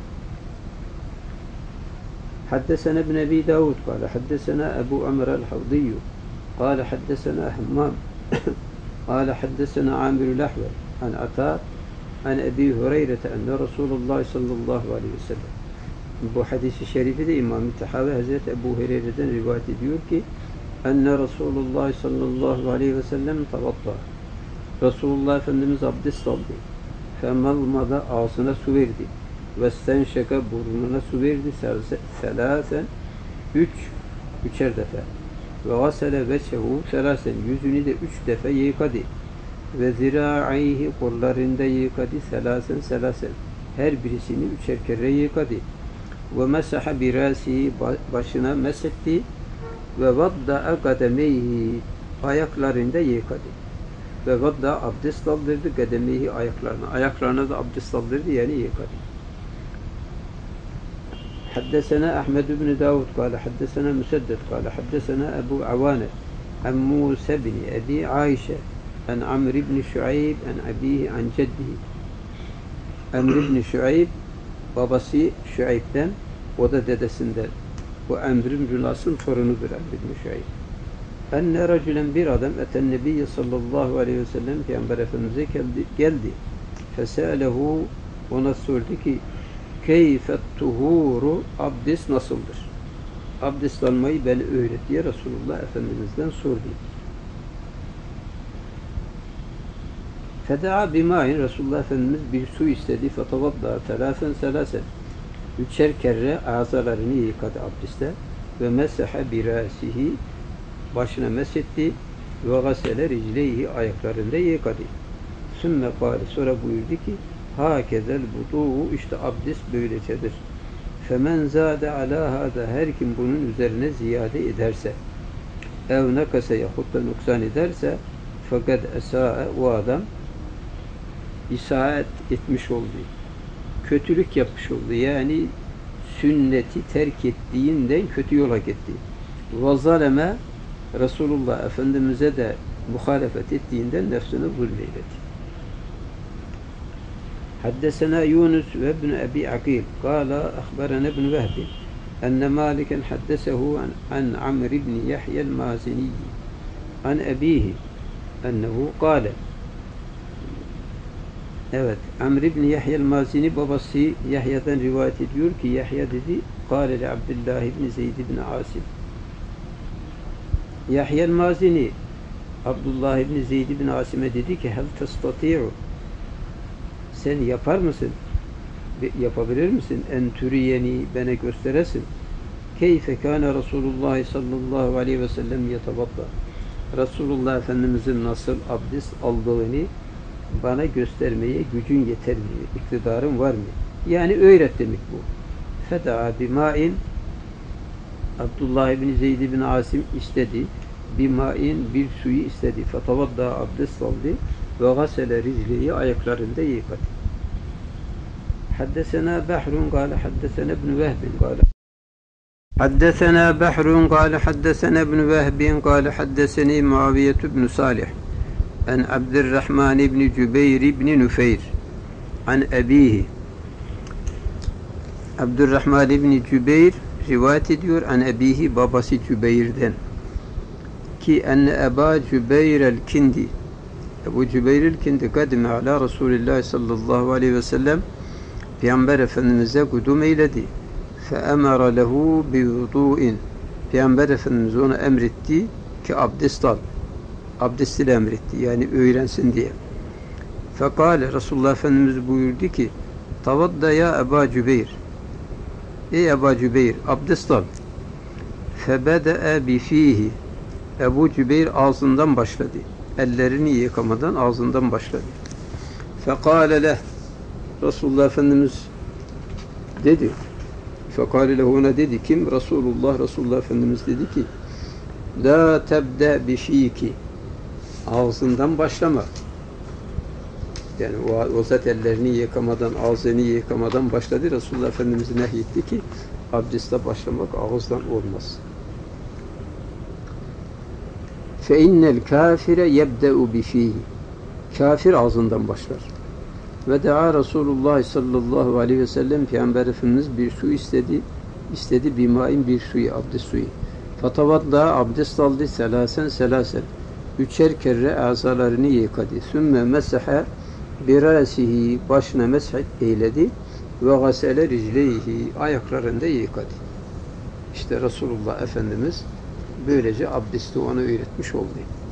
Haddesena ibn Ebi Davud kâle haddesena Ebu Amr el-Havdiyyu kâle haddesena Hammam kâle haddesena Amirul Ahvel an Ata an Ebi Hureyre'te enne Resulullah sallallahu aleyhi ve sellem. Bu hadis-i şerifi de İmam-ı Tahavi Hazreti Ebu Hureyre'den rivayet ediyor ki enne Resulullah sallallahu aleyhi ve sellem tavadda. Resulullah Efendimiz abdest aldı. Femalmada ağzına su verdi. Ve stenşeka burnuna su verdi. Selasen 3'er defa. Ve gasele veçhehu selasen yüzünü de 3 defa yıkadı. Ve zira'ayhi kollarında yıkadı. Selasen her birisini 3'er kere yıkadı. Ve mesaha birasi başına mesetti. Ve vadda'a kademeyhi ayaklarında yıkadı. Ve vadda'a abdest aldırdı kademeyhi ayaklarına. Ayaklarına da abdest aldırdı yani yıkadı. Haddesena Ahmed ibn Davud kâle haddesena Müseddet kâle haddesena Ebu Avane an Musa bin Ebi Ayşe an Amr ibn Şuayb an abihi an ceddihi. Amr ibn Şuayb babası Şuayb'den, o da dedesinden. Bu Amr ibn Las'ın torunudur Amr ibn Şuayb. Enne racülen bir adam eten Nebiyye sallallahu aleyhi ve sellem Peygamber Efendimiz'e geldi. Fesâlehu, ona sordu ki keyfet tuhuru, abdest nasıldır? Abdest almayı beni öğret diye Resulullah Efendimiz'den sordu. Feda'a bimâin, Resulullah Efendimiz bir su istedi. Fetavadda selasen 3'er kere azalarını yıkadı abdestte. Ve mesaha birasihi, başına mesetti. Ve gasele ricleyhi, ayaklarında yıkadı. Sümme kâle, sonra buyurdu ki Hakezel vudu, işte abdest böylecedir. Femen zâde alâ hâdâ, her kim bunun üzerine ziyade ederse, ev nekase yahut da nuksan ederse, fakat esâe, o adam isaat etmiş oldu. Kötülük yapmış oldu. Yani sünneti terk ettiğinden kötü yola gitti. Ve zaleme, Resulullah Efendimiz'e de muhalefet ettiğinden nefsine zulmeyledi. Haddesena Yunus ve ibn Abi Akil kâla ahberene ibn Vehbi enne Maliken haddesehu an Amr ibn Yahya el-Mazini an abihi ennehu kâle. Evet, Amr ibn Yahya el-Mazini babası Yahya'dan rivayet ediyor ki Yahya dedi, kâle li Abdullah ibn Zeyd ibn Asim. Yahya el-Mazini Abdullah ibn Zeyd ibn Asim'e dedi ki, hel testati'u, sen yapar mısın? Yapabilir misin? En türiyeni, bana gösteresin. Keyfe kâne Resulullah sallallahu aleyhi ve sellem yetevadda. Resulullah Efendimizin nasıl abdest aldığını bana göstermeye gücün yeter mi? İktidarın var mı? Yani öğret demek bu. Feda'a bima'in, Abdullah ibn Zeyd ibn Asim istedi. Bima'in, bir suyu istedi. Fetavadda, abdest aldı. Ve gasele rizliyi, ayaklarında yıkadı. Haddesena Behrun kâle haddesena ibn Vehbin kâle haddesena Behrun kâle haddesena ibn Vehbin kâle haddeseni Muaviyet ibn Salih an Abdurrahman ibn Cübeyr ibn Nufeyr an abihi. Abdurrahman ibn Cübeyr rivayet ediyor an abihi, babası Cübeyr'den, ki enne Eba Cübeyr el-Kindi, Ebu Cübeyr el-Kindi kadime ala Resulillah sallallahu aleyhi ve sellem, Peygamber Efendimiz'e kudum eyledi. Feemara lehu bi vudu'in, Peygamber Efendimiz ona emretti ki abdest al. Abdest ile emretti, yani öğrensin diye. Fekale, Resulullah Efendimiz buyurdu ki, tavadda ya Eba Cübeyr, ey Eba Cübeyr, abdest al. Febede'e bifihi, Ebu Cübeyr ağzından başladı. Ellerini yıkamadan ağzından başladı. Fekale leh, Resulullah Efendimiz dedi. Fekale leh, ona dedi. Kim? Resulullah Efendimiz dedi ki, la tebde bifiki, ağzından başlama. Yani o zat ellerini yıkamadan, ağzını yıkamadan başladı. Resulullah Efendimiz nehyetti ki abdeste başlamak ağızdan olmaz. Fe innel kafire yebde'u bifihi, kafir ağzından başlar. Ve da'a Resulullah sallallahu aleyhi ve sellem, Peygamber Efendimiz bir su istedi bimain, bir suyu, abdest suyu. Fatavadda, abdest aldı, selasen, üçer kere azalarını yıkadı. Sümme mesaha birasihi, başına meshet eyledi ve gasele ricleyhi, ayaklarında yıkadı. İşte Resulullah Efendimiz böylece abdesti ona öğretmiş oldu.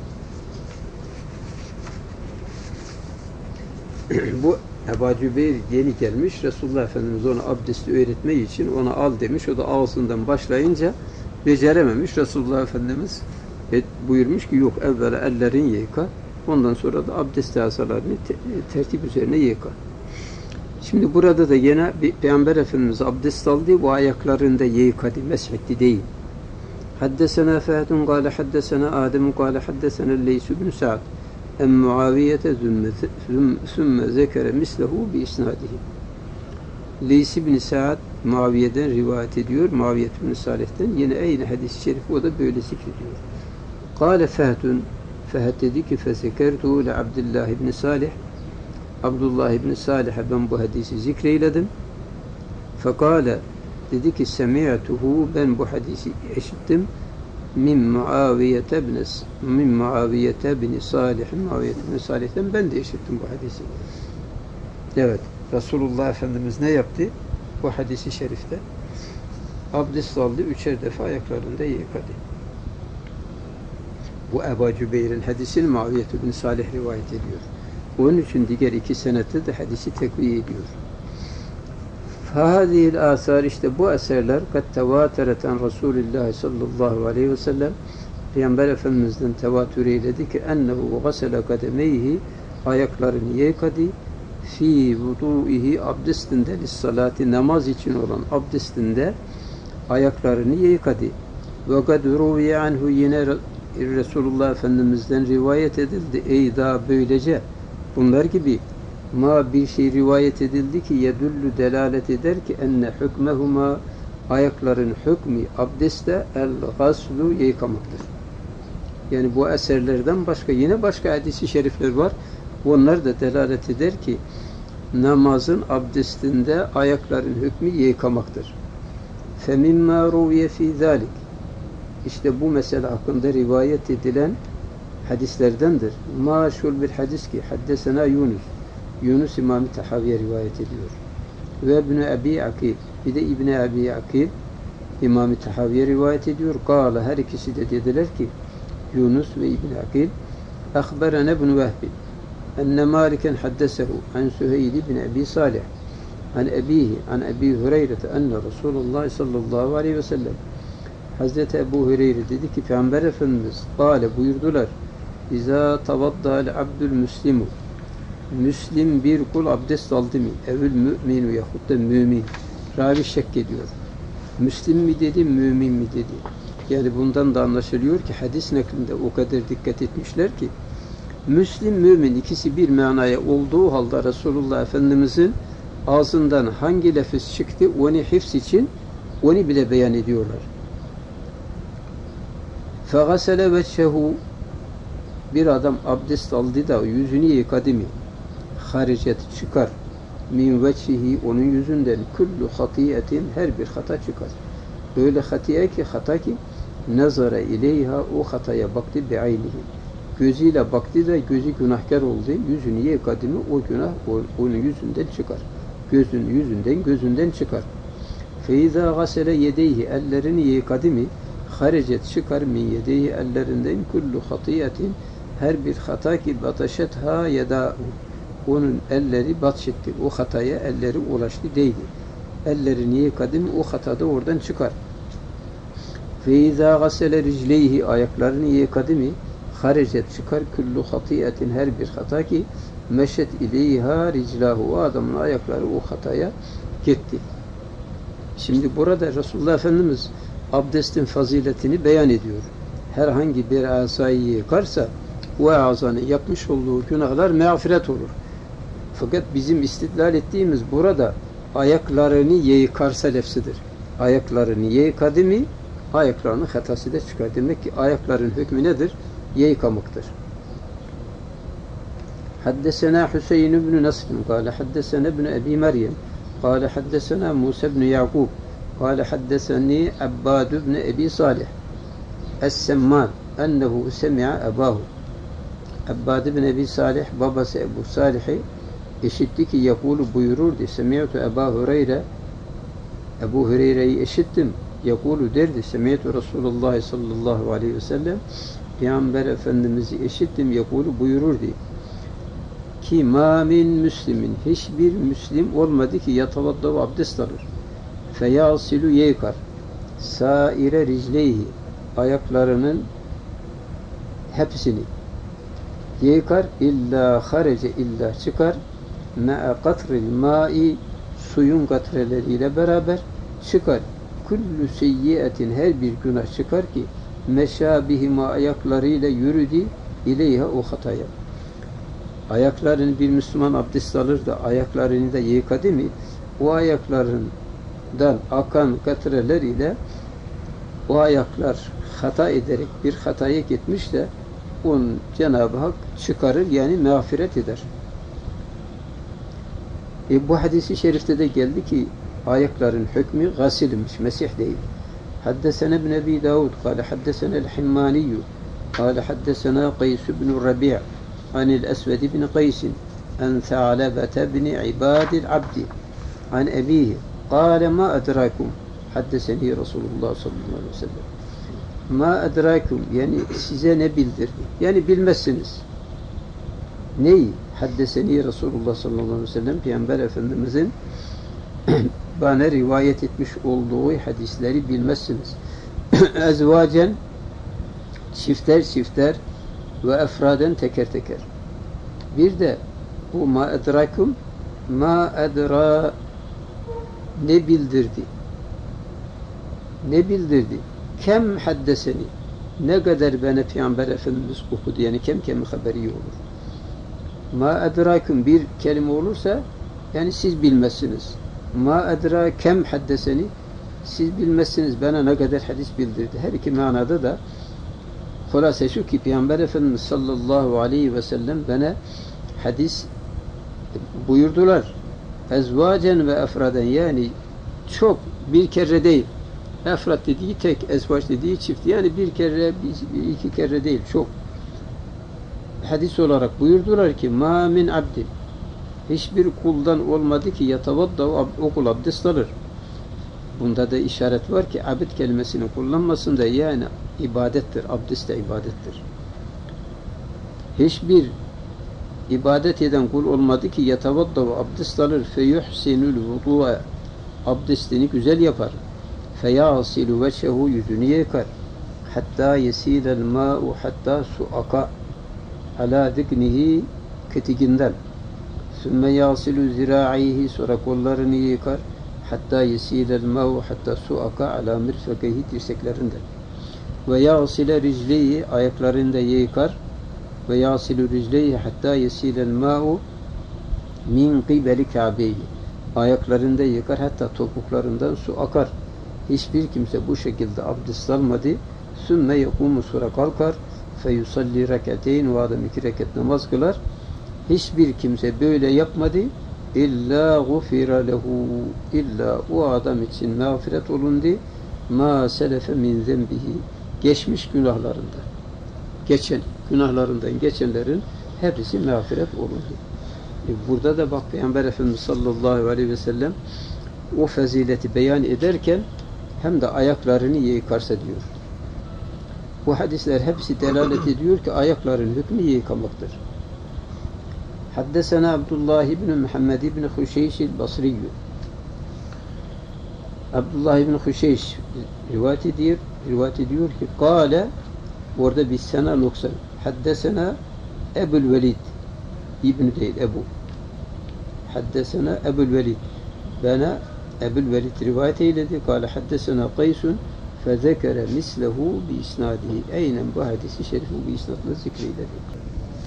Bu Ebu Cübeyr yeni gelmiş, Resulullah Efendimiz ona abdesti öğretmeyi için ona al demiş, o da ağzından başlayınca becerememiş. Resulullah Efendimiz buyurmuş ki yok, evvela ellerini yıka, ondan sonra da abdest azalarını tertip üzerine yıka. Şimdi burada da yine Peygamber Efendimiz abdest aldı, bu ayaklarında yıkadı, meshetti değil. Haddesena Fehedun kâle haddesena Adem kâle haddesena Leys ibn Sa'd en Muaviyete sümme zekere mislehu bi isnadihi. Leys ibn Sa'd Muaviye'den rivayet ediyor, Muaviyet ibn Salih'ten, yine aynı hadis-i şerif o da böyle zikrediyor. Kâle Fehedun, Fehed dedi ki fezekertu le Abdullah ibn Salih, Abdullah ibn Salih'e ben bu hadisi zikreyledim. Fekâle, dedi ki semi'tuhu, ben bu hadisi işittim, min Muaviyete bin Salih'ten ben de işittim bu hadisi. Evet, Resulullah Efendimiz ne yaptı? Bu hadisi şerifte abdest aldı, üçer defa ayaklarında yıkadı. Bu Ebu Cübeyr'in hadisini Muaviyet bin Salih rivayet ediyor. Onun için diğer iki senette de hadisi tekviye ediyor. Fahadihil asar, işte bu eserler kad tevatereten Resulullah sallallahu aleyhi ve sellem, Peygamber Efendimiz'den tevatür eyledi ki ennehu gasele kademeyhi, ayaklarını yıkadı, fi vudu'ihi abdestinde lissalati namaz için olan abdestinde ayaklarını yıkadı. Ve kad ruviye anhu yine Resulullah Efendimiz'den rivayet edildi. Ey da böylece bunlar gibi ma bir şey rivayet edildi ki yedullu delalet eder ki enne hükmehuma ayakların hükmü abdeste el gaslu yıkamaktır. Yani bu eserlerden başka yine başka hadis-i şerifler var. Onlar da delalet eder ki namazın abdestinde ayakların hükmü yıkamaktır. فَمِمَّا رُوْيَ ف۪ي ذَٰلِكِ İşte bu mesele hakkında rivayet edilen hadislerdendir. Maşhur bir hadis ki haddesena Yunus. Yunus İmam-ı Tahaviye rivayet ediyor. Ve İbn-i Abi Akil. Bir de İbn-i Abi Akil İmam-ı Tahaviye rivayet ediyor. Kâle her ikisi de dediler ki Yunus ve İbn-i Akil اَخْبَرَنَ بْنُ وَهْبٍ اَنَّ مَالِكًا حَدَّسَهُ عَنْ سُهَيْلِ بْنِ أَبِي صَالِحٍ عن أبيه عن أبي هريرة أن رسول الله صلى الله عليه وسلم Hazreti Ebu Hureyre dedi ki Peygamber Efendimiz kâle buyurdular İzâ tavaddâ'l abdül müslimu Müslim bir kul abdest aldı mı? Evül müminu yahut da mümin. Ravi şek ediyor. Müslim mi dedi, mümin mi dedi? Yani bundan da anlaşılıyor ki hadis naklinde o kadar dikkat etmişler ki Müslim, mümin ikisi bir manaya olduğu halde Resulullah Efendimizin ağzından hangi lafız çıktı onu hifz için onu bile beyan ediyorlar. فَغَسَلَ وَجْهَهُ Bir adam abdest aldı da yüzünü yıkadı mı? Haricet çıkar. Min veçhihi onun yüzünden kullu hatiyetin her bir hata çıkar. Öyle hata ki nazara ileyha o hataya baktı bi'aynihi. Gözüyle baktı da gözü günahkar oldu. Yüzünü yıkadı mı o günah onun yüzünden çıkar. Gözünden çıkar. Feiza gasele yedeyhi ellerini yıkadı mı? Haricet çıkar min yedeyhi ellerinden kullu hatiyetin her bir hata ki bataşetha yedâ'u onun elleri batşetti. O hataya elleri ulaştı değdi. Ellerini yıkadı mı o hata da oradan çıkar. Feiza gasele ricleyhi ayaklarını yıkadı mı? Haricet çıkar kullu hatiyetin her bir hata ki meşet ileyha riclahu o adamın ayakları o hataya gitti. Şimdi burada Resulullah Efendimiz abdestin faziletini beyan ediyor. Herhangi bir asayı yıkarsa o azanın yapmış olduğu günahlar mağfiret olur. Fakat bizim istidlal ettiğimiz burada ayaklarını yıkarsa lefsidir. Ayaklarını yıkadı mı ayaklarının hatası da çıkar. Demek ki ayakların hükmü nedir? Yıkamaktır. حدثنا حسين بن نصر قال حدثنا ابن أبي مريم قال حدثنا موسى بن يعقوب قال حدثني عباد بن أبي صالح السمان أنه سمع أباه عباد بن أبي صالح babası Ebu Salih'i işitti ki yakulu buyururdu. Semi'tu Ebu Hureyre Ebu Hureyre'yi işittim. Yakulu derdi. Semi'tu Resulullah sallallahu aleyhi ve sellem Peygamber Efendimiz'i işittim. Yakulu buyururdu. Ki ma min müslimin hiçbir müslim olmadı ki yatavaddav abdest alır. Feyasilu yıkar. Saire ricleyhi ayaklarının hepsini yıkar illa harece illa çıkar me'a katril ma'i suyun katreleriyle beraber çıkar. Kullu seyyiyetin her bir günah çıkar ki meşabihima ayaklarıyla yürüdü ileyha o hataya. Ayaklarını bir Müslüman abdest alır da ayaklarını da yıkadı mı o ayaklarından akan katreler ile o ayaklar hata ederek bir hataya gitmiş de onun Cenab-ı Hak çıkarır yani mağfiret eder. Bu hadisi şerifte de geldi ki ayakların hükmü gasilmiş, mesih değil. Haddesena ibn Ebi Davud kâle haddesena el-Himmaniyyü kâle haddesena Qays ibn Rabi' anil Esved ibn Qays an Tha'lebete ibn İbadil Abdi an ebihi kâle ma adrakum haddeseni Resulullah sallallahu aleyhi ve sellem ma adrakum yani size ne bildirdi? Yani bilmezsiniz. Neyi? Haddeseni Resulullah sallallahu aleyhi ve sellem Peygamber Efendimizin bana rivayet etmiş olduğu hadisleri bilmezsiniz. Ezvacen çifter çifter ve efraden teker teker. Bir de bu ma edrakum ma edra, ne bildirdi? Ne bildirdi? Kem haddeseni, ne kadar bana Peygamber Efendimiz okudu, yani kem haberi olur. Ma edraküm bir kelime olursa yani siz bilmezsiniz. Ma edra kem haddeseni, siz bilmezsiniz bana ne kadar hadis bildirdi. Her iki manada da hulasa şu ki Peygamber Efendimiz sallallahu aleyhi ve sellem bana hadis buyurdular. Ezvacen ve efraden, yani çok, bir kere değil. Efrat dediği tek, ezvaç dediği çift. Yani bir kere, iki kere değil, çok. Hadis olarak buyurdular ki ma min abdin, hiçbir kuldan olmadı ki yatavadda, o kul abdest alır. Bunda da işaret var ki abd kelimesini kullanmasında, yani ibadettir. Abdest de ibadettir. Hiçbir ibadet eden kul olmadı ki yatavadda, abdest alır. Feyuhsinul vudu'a, abdestini güzel yapar. Feyasilu veçhehu, yüzünü yıkar. Hatta yesilel ma'u, hatta su aka ala diknihi, ketikinden. Sümme yasilu zira'ihi, sonra kollarını yıkar. Hatta yesilel ma'u, hatta su aka ala mirfekehi, dirseklerinden. Ve yasile ricleyi, ayaklarını da yıkar. Ve yasilu ricleyi hatta yesilel ma'u min qibeli ka'beyi, ayaklarını da yıkar, hatta topuklarından su akar. Hiçbir kimse bu şekilde abdest almadı. Sümme yekumu, sonra kalkar. Feyusalli rekateyn, o adam 2 rekat namaz kılar. Hiçbir kimse böyle yapmadı. İlla gufira lehu, illa o adam için mağfiret olundu. Ma selefe min zembihi, geçmiş günahlarında. Geçen günahlarından geçenlerin hepsi mağfiret olundu. Burada da bak Peygamber Efendimiz sallallahu aleyhi ve sellem o fazileti beyan ederken hem de ayaklarını yıkarsa diyor. Bu hadisler hepsi delalet ediyor ki ayakların hükmü yıkamaktır. Haddesena Abdullah ibn Muhammed ibn Huşeyş el-Basri. Abdullah ibn Huşeyş rivayet ediyor ki kâle, orada bir sena noksan. Haddesena Ebul Velid, İbn değil Ebu. Haddesena Ebul Velid, bana Ebul Velid rivayet eyledi. Kâle haddesena Qaysun fezekere mislehu bi isnadihi. Aynen bu hadisi şerifi bu isnadla zikreyledi.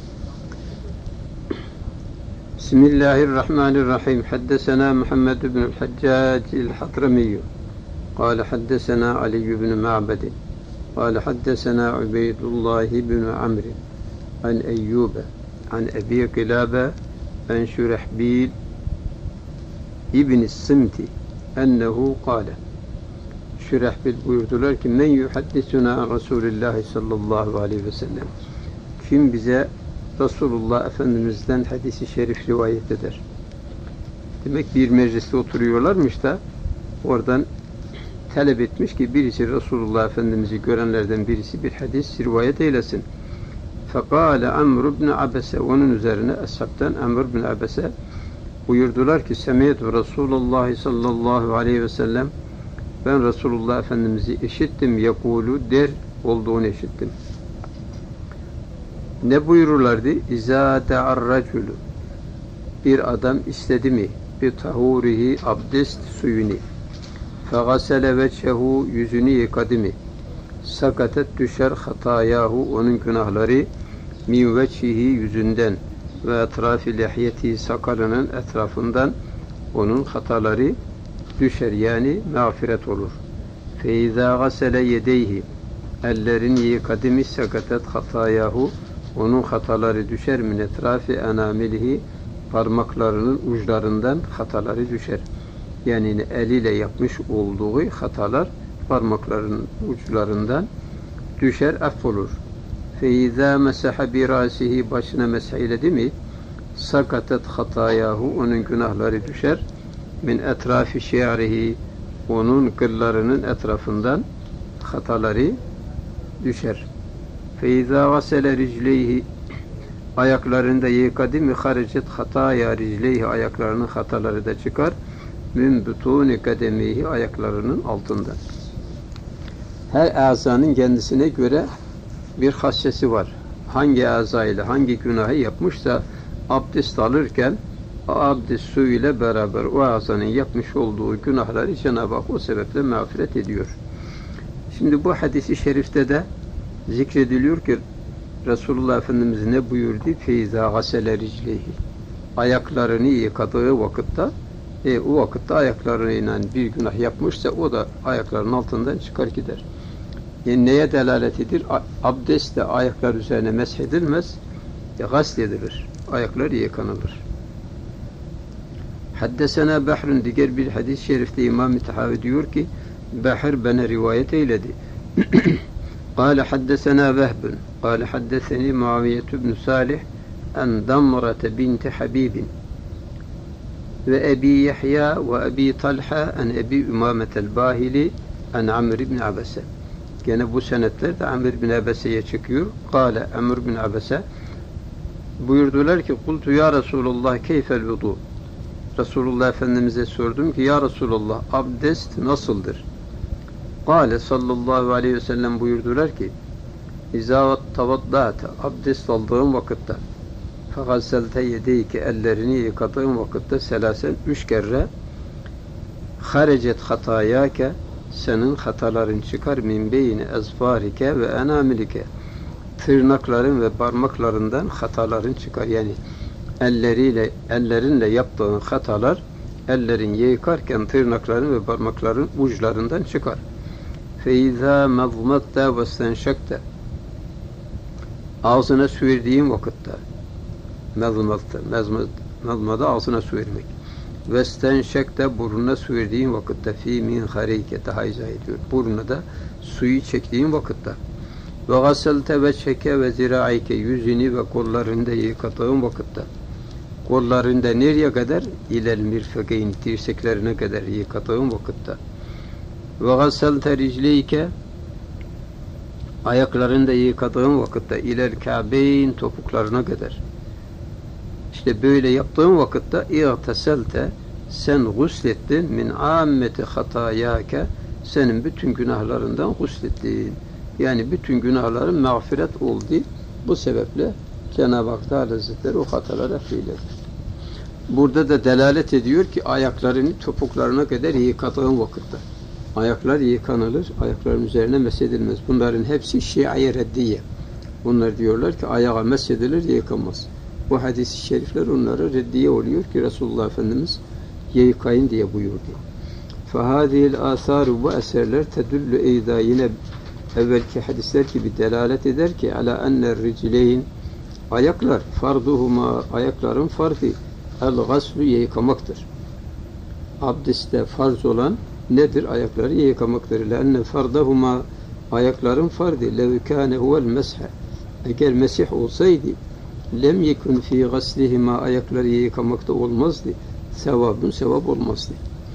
Bismillahirrahmanirrahim. Haddesena Muhammed ibn el-Haccac el-Hadrami. Kâle haddesena Ali ibn Ma'bad. Kâle haddesena Ubeydullah ibn Amr an Eyyub an Ebi Kilâbe an Şurehbil ibn Simti ennehu kâle. Şurehbil buyurdular ki men yuhaddisuna an Resulullah sallallahu aleyhi ve sellem. Kim bize Resulullah Efendimiz'den hadisi şerif rivayet eder? Demek bir mecliste oturuyorlarmış da oradan talep etmiş ki birisi Resulullah Efendimiz'i görenlerden birisi bir hadis rivayet eylesin. Fekale Amr ibn Abese, onun üzerine ashabtan Amr ibn Abese buyurdular ki Semiyetü Resulullah sallallahu aleyhi ve sellem, ben Resulullah Efendimiz'i işittim, yekulu der olduğunu işittim. Ne buyururlardı? İzâ de'ar-raculu, bir adam istedi mi bir tahurihi, abdest suyunu, fegasele veçhehu, yüzünü yıkadı mı, sakatet düşer hatayahu, onun günahları, min veçhihi, yüzünden, ve etrafi lihiyeti, sakalının etrafından onun hataları düşer, yani mağfiret olur. Feiza gasele yedeyhi, ellerini yıkadı mı, sakatet hatayahu, onun hataları düşer, min etrafi enamilihi, parmaklarının uçlarından hataları düşer. Yani eliyle yapmış olduğu hatalar parmaklarının uçlarından düşer, affolur. Feiza mesaha bi rasihi, başına mesheyledi mi, sakatet hatayahu, onun günahları düşer, min etrafi şiarihi, onun kıllarının etrafından hataları düşer. Feiza gasele ricleyhi, ayaklarında yıkadı mı, haricet hataya ricleyhi, ayaklarının hataları da çıkar, min bütuni kademihi, ayaklarının altından. Her azanın kendisine göre bir hassesi var. Hangi azayla hangi günahı yapmışsa abdest alırken abdest su ile beraber o azanın yapmış olduğu günahları Cenab-ı Hak o sebeple mağfiret ediyor. Şimdi bu hadisi şerifte de zikrediliyor ki Resulullah Efendimiz ne buyurdu? Feyza gasele riclehi. Ayaklarını yıkadığı vakitte o vakitte ayaklarıyla bir günah yapmışsa o da ayaklarının altından çıkar gider. Yani neye delalet edir? Abdestle ayaklar üzerine meshedilmez, gasledilir. Ayaklar yıkanılır. Haddesena Behr'ün diğer bir hadis-i şerifte İmam-ı Tahavi diyor ki Behr bana rivayet eyledi. قال حدثنا وهب قال حدثني معاوية بن صالح عن ضمرة بنت حبيب وأبي يحيى وأبي طلحة عن أبي أمامة الباهلي عن عمرو بن عبسة. Gene bu senetlerde Amr bin Abese'ye çıkıyor. Kale Amr bin Abese buyurdular ki kultu ya Resulullah keyfel vudu. Resulullah Efendimiz'e sordum ki ya Resulullah abdest nasıldır? Kale sallallahu aleyhi ve sellem buyurdular ki İzâ tavaddâte abdest aldığın vakitte fegasselte yedeyke ellerini yıkadığın vakitte selasen 3 kere harecet hatayâke senin hataların çıkar min beyni ezfarike ve enamilike tırnakların ve parmaklarından hataların çıkar. Yani ellerinle yaptığın hatalar ellerin yıkarken tırnakların ve parmakların uçlarından çıkar. Feyza mazmatta ve stenşekte ağzına su verdiğin vakitte mazmada ağzına su vermek ve stenşekte burnuna su verdiğin vakitte fi min harike daha izah ediyor. Burnuna da suyu çektiğin vakitte ve gaselte ve çeke ve ziraike yüzünü ve kollarını da yıkadığın vakitte kollarında nereye kadar? İlel mirfegeyn dirseklerine kadar yıkadığın vakitte ve gaselte ricleyke ayaklarında yıkadığın vakitte ilel ka'beyn topuklarına kadar. İşte böyle yaptığın vakitte i'teselte sen guslettin min ammeti hatayake senin bütün günahlarından guslettin. Yani bütün günahların mağfiret oldu. Bu sebeple Cenab-ı Hak Teala Hazretleri o hataları affeyledi. Burada da delalet ediyor ki ayaklarını topuklarına kadar yıkadığın vakitte. Ayaklar yıkanılır, ayakların üzerine mesedilmez. Bunların hepsi Şii reddiye. Bunlar diyorlar ki ayağa mesedilir, yıkanmaz. Bu hadis-i şerifler onlara reddiye oluyor ki Resulullah Efendimiz yıkayın diye buyurdu. فَهَذِهِ الْآثَارُ bu eserler tedüllü eyda yine evvelki hadisler gibi delalet eder ki ala enne ricleyn ayaklar farduhuma ayakların fardı el-gaslu yıkamaktır. Abdestte farz olan nedir? Ayakları yıkamaktır. لَاَنَّ فَرْدَهُمَا ayakların fardı لَوْ كَانَ هُوَ الْمَسْحَ eğer mesih olsaydı lem yekun fi gaslihima ayakları yıkamakta olmazdı. Sevap olmazdı.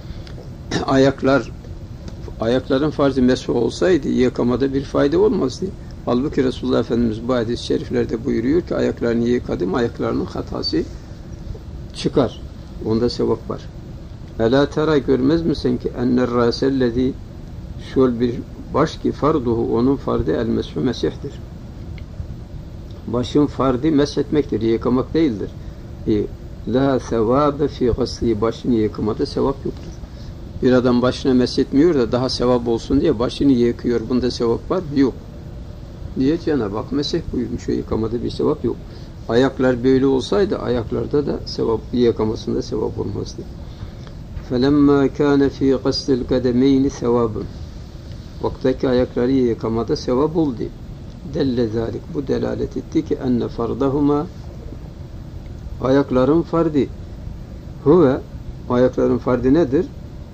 Ayakların farzı mesih olsaydı yıkamada bir fayda olmazdı. Halbuki Resulullah Efendimiz bu hadis-i şeriflerde buyuruyor ki ayaklarını yıkadım, ayaklarının hatası çıkar. Onda sevap var. Ela tera görmez misin ki enner rasellezi şöyle bir baş ki farduhu onun fardı el meshu mesihtir. Başın fardı meshetmektir, yıkamak değildir. La sevabe fi gasli başını yıkamada sevap yoktur. Bir adam başına meshetmiyor da daha sevap olsun diye başını yıkıyor. Bunda sevap var mı? Yok. Niye? Cenab-ı Hak mesih buyurmuş. O yıkamada bir sevap yok. Ayaklar böyle olsaydı ayaklarda da sevap, yıkamasında sevap olmazdı. فَلَمَّا كَانَ ف۪ي قَسْلِ الْقَدَمَيْنِ ثَوَابٌ vaktaki ayakları yıkamada sevap oldu. Delle zalik bu delalet etti ki enne fardahuma ayakların fardı huve ayakların fardı nedir?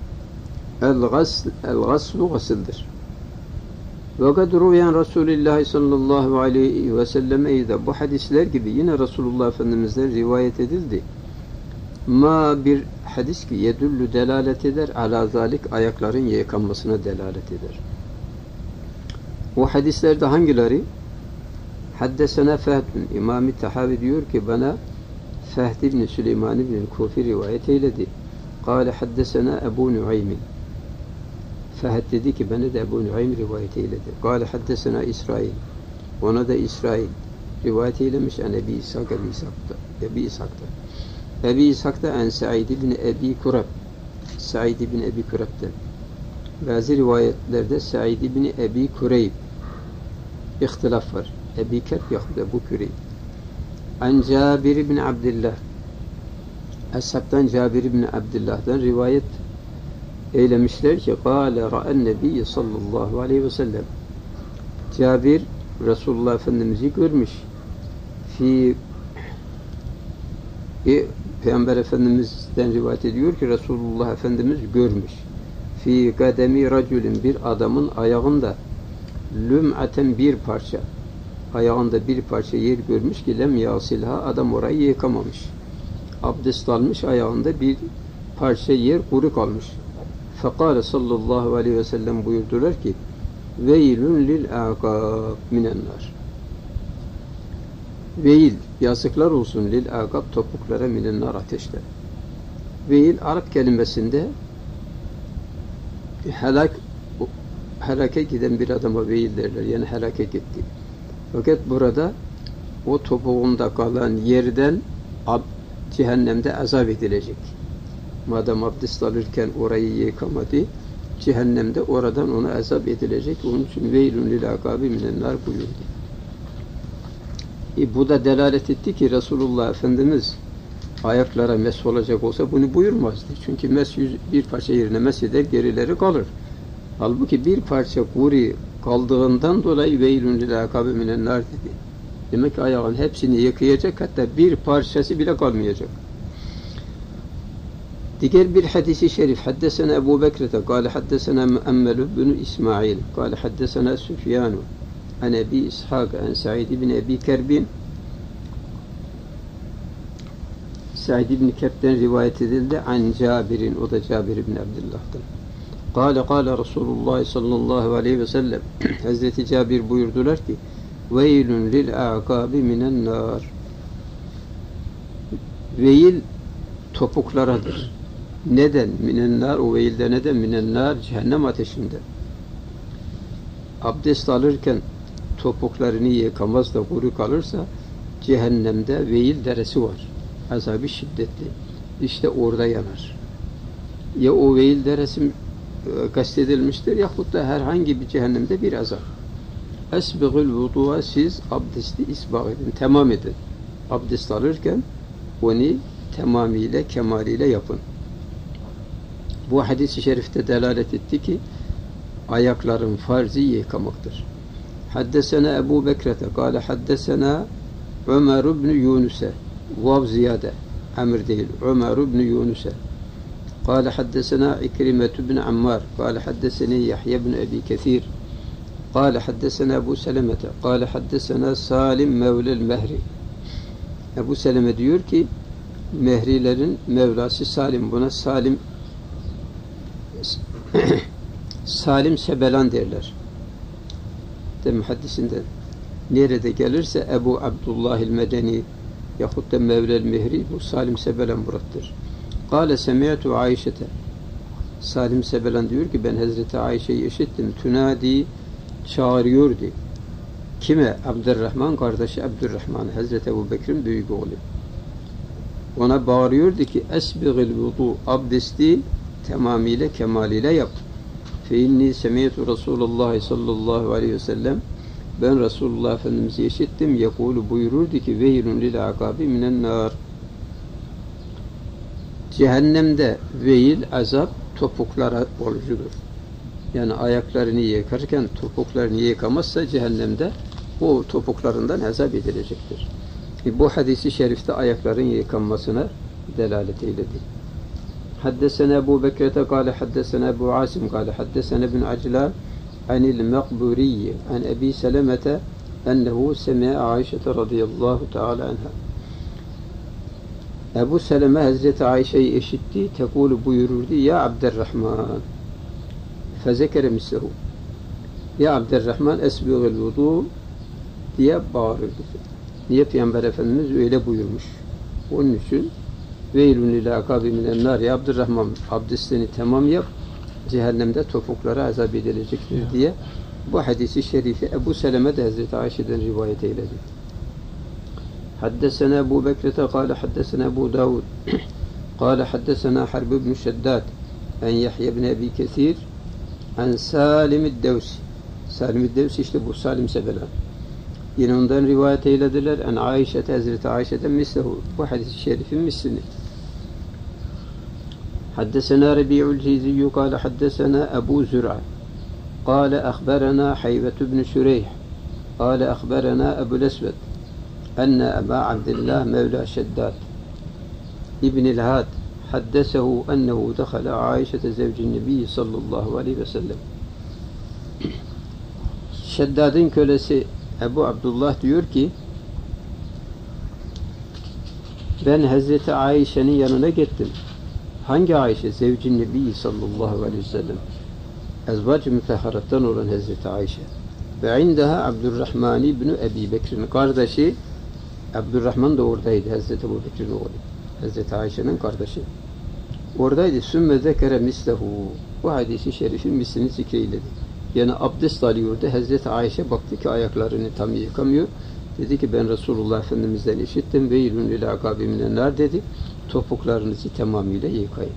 El-gaslu gasıldır. Ve kad ruviyen Resulullah sallallahu aleyhi ve selleme de bu hadisler gibi yine Resulullah Efendimiz'den rivayet edildi. Ma bir hadis ki yedüllü delalet eder ala zalik ayakların yıkanmasına delalet eder. O hadislerde hangileri? Haddesena Fehdun İmam-ı Tahavi diyor ki bana Fehd ibn Süleyman ibn Kufi rivayet eyledi. Kale haddesena Ebu Nuaym. Fehd dedi ki bana da Ebu Nuaym rivayet eyledi. Kale haddesena İsrail. Ona da İsrail rivayet eylemiş. Ebi İshak'ta. Ebi İshak'ta en Sa'id bin Ebi Kurab. Sa'id bin Ebi Kurab'den. Bazı rivayetlerde Sa'id bin Ebi Kureyb. İhtilaf var. Ebi Kureyb yok da bu Kureyb. An Cabir bin Abdullah. Ashabtan Cabir bin Abdullah'dan rivayet eylemişler ki قال رأى النبي sallallahu aleyhi ve sellem. Cabir Resulullah Efendimiz'i görmüş. Peygamber Efendimiz'den rivayet ediyor ki Resulullah Efendimiz görmüş. Fi kademi raculin, bir adamın ayağında lüm'aten, bir parça, ayağında bir parça yer görmüş ki lem yasilha, adam orayı yıkamamış. Abdest almış, ayağında bir parça yer kuru kalmış. Fekale sallallahu aleyhi ve sellem buyurdular ki veylün lil aqab minennar. Veil, yazıklar olsun lil aqab, topuklara, minennar, ateşte. Veil Arap kelimesinde helake giden bir adama veil derler. Yani helake gitti. Fakat burada o topuğunda kalan yerden cehennemde azap edilecek. Madem abdest alırken orayı yıkamadı, cehennemde oradan ona azap edilecek. Onun için veylün lil aqabi minennar buyurdu. Bu da delalet etti ki Resulullah Efendimiz ayaklara mesh olacak olsa bunu buyurmazdı. Çünkü mesh bir parça yerine mesh eder, gerileri kalır. Halbuki bir parça kuru kaldığından dolayı veylün lil aqabi minennar dedi. Demek ki ayağın hepsini yıkayacak, hatta bir parçası bile kalmayacak. Diğer bir hadisi şerif, haddesena Ebu Bekir'te, kâle haddesena Muammel bin İsmail, kâle haddesena Süfyanu, an Ebi İshak, an Sa'id bin Ebi Kerbin. Sa'id bin Kerb'den rivayet edildi, an Cabir'in, o da Cabir bin Abdullah'tan. Kâle Resulullah sallallahu aleyhi ve sellem, Hazreti Cabir buyurdular ki, veylün lil a'kabi minen nar. Veil topuklaradır. Neden? Minennar, o veilde neden? Minennar, cehennem ateşinde. Abdest alırken topuklarını yıkamaz da kuru kalırsa cehennemde veil deresi var. Azabı şiddetli. İşte orada yanar. Ya o veil deresi kastedilmiştir yahut da herhangi bir cehennemde bir azap. Esbigül vudu'a, siz abdesti isbag edin, tamam edin. Abdest alırken onu tamamıyla, kemaliyle yapın. Bu hadis-i şerifte delalet etti ki ayakların farzı yıkamaktır. Haddesena Ebu Bekir'te kâle haddesena Ömer ibn Yunus'e, vav ziyade, emir değil, Ömer ibn Yunus'e kâle haddesena İkrimetü bin Ammar kâle haddeseni Yahya bin Ebi Kethir kâle haddesena Ebu Selemete kâle haddesena Salim mevlel mehri. Ebu Seleme diyor ki mehrilerin Mevlası Salim, buna Salim Sebelan derler. De muhaddisinden. Nerede gelirse Ebu Abdullah el-Medeni yahut da Mevlel Mehri, bu Salim Sebelan murattır. Kâle semi'tu Ayşe'te. Salim Sebelan diyor ki ben Hazreti Ayşe'yi işittim. Tünadi, çağırıyordu. Kime? Abdurrahman, kardeşi Abdurrahman, Hazreti Ebu Bekir'in büyük oğlu. Ona bağırıyordu ki esbigil vudu, abdesti tamamıyla, kemaliyle yap. Fe inni semi'tu Resulullah sallallahu aleyhi ve sellem, ben Resulullah Efendimiz'i işittim. Yekulu, buyururdu ki veylün lil aqabi minen nar. Cehennemde veil, azap topuklara olucudur. Yani ayaklarını yıkarken topuklarını yıkamazsa cehennemde o topuklarından azap edilecektir. Bu hadisi şerifte ayakların yıkanmasına delalet eyledi. Haddesena Ebu Bekir'te kâle haddesena Ebu Asim kâle haddesena ibn Aclan anil Mekburiyye an Ebi Selemete ennehu semi'a Ayşe'te radıyallahu teala anha. Ebu Seleme Hazreti Ayşe'yi işitti, tekulu buyururdu ya Abdurrahman fezekere mislehu, ya Abdurrahman esbigil vudu diye bağırırdı. Niye? Peygamber Efendimiz öyle buyurmuş. Onun için veylün lil aqabi minen nar, ya Abdurrahman abdestini tamam yap, cehennemde topuklara azap edilecektir diye bu hadisi şerifi Ebu Seleme de Hazreti Ayşe'den rivayet eyledi. حدثنا أبو بكرة قال حدثنا أبو داود قال حدثنا حرب بن شداد عن يحيى بن أبي كثير عن سالم الدوسي. Salim el-Devsi işte bu Salim Sebelan. Yine ondan rivayet eylediler. En Ayşe, Hazreti Ayşe'den mislehu. Bu hadis-i şerifin mislini. Haddesena Rabi'ul Ciziyyü kâle haddesena Ebu Zür'a kâle akhberena Hayvet ibn Şüreyh kâle akhberena Ebu'l Esved enne Eba Abdillah Mevla Şeddad İbn-i Had haddesehu ennehu dekhala Ayşe'te zevcin Nebi sallallahu aleyhi ve sellem. Şeddad'ın kölesi Ebu Abdullah diyor ki ben Hazreti Ayşe'nin yanına gittim. Hangi Ayşe? Zevcin Nebi sallallahu aleyhi ve sellem. Ezvac-ı müteharattan olan Hazreti Ayşe. Ve indaha Abdurrahman ibn Ebi Bekir'in kardeşi Abdurrahman da oradaydı. Hazreti Ebu Bekir'in oğlu. Hazreti Ayşe'nin kardeşi. Oradaydı. Sümme zekere mislehu. Bu hadisi şerifin mislini zikreyledi. Yani abdest alıyordu. Hazreti Ayşe baktı ki ayaklarını tam yıkamıyor. Dedi ki ben Resulullah Efendimiz'den işittim. Veylün lil akabi minennar dedi. Topuklarınızı tamamıyla yıkayın.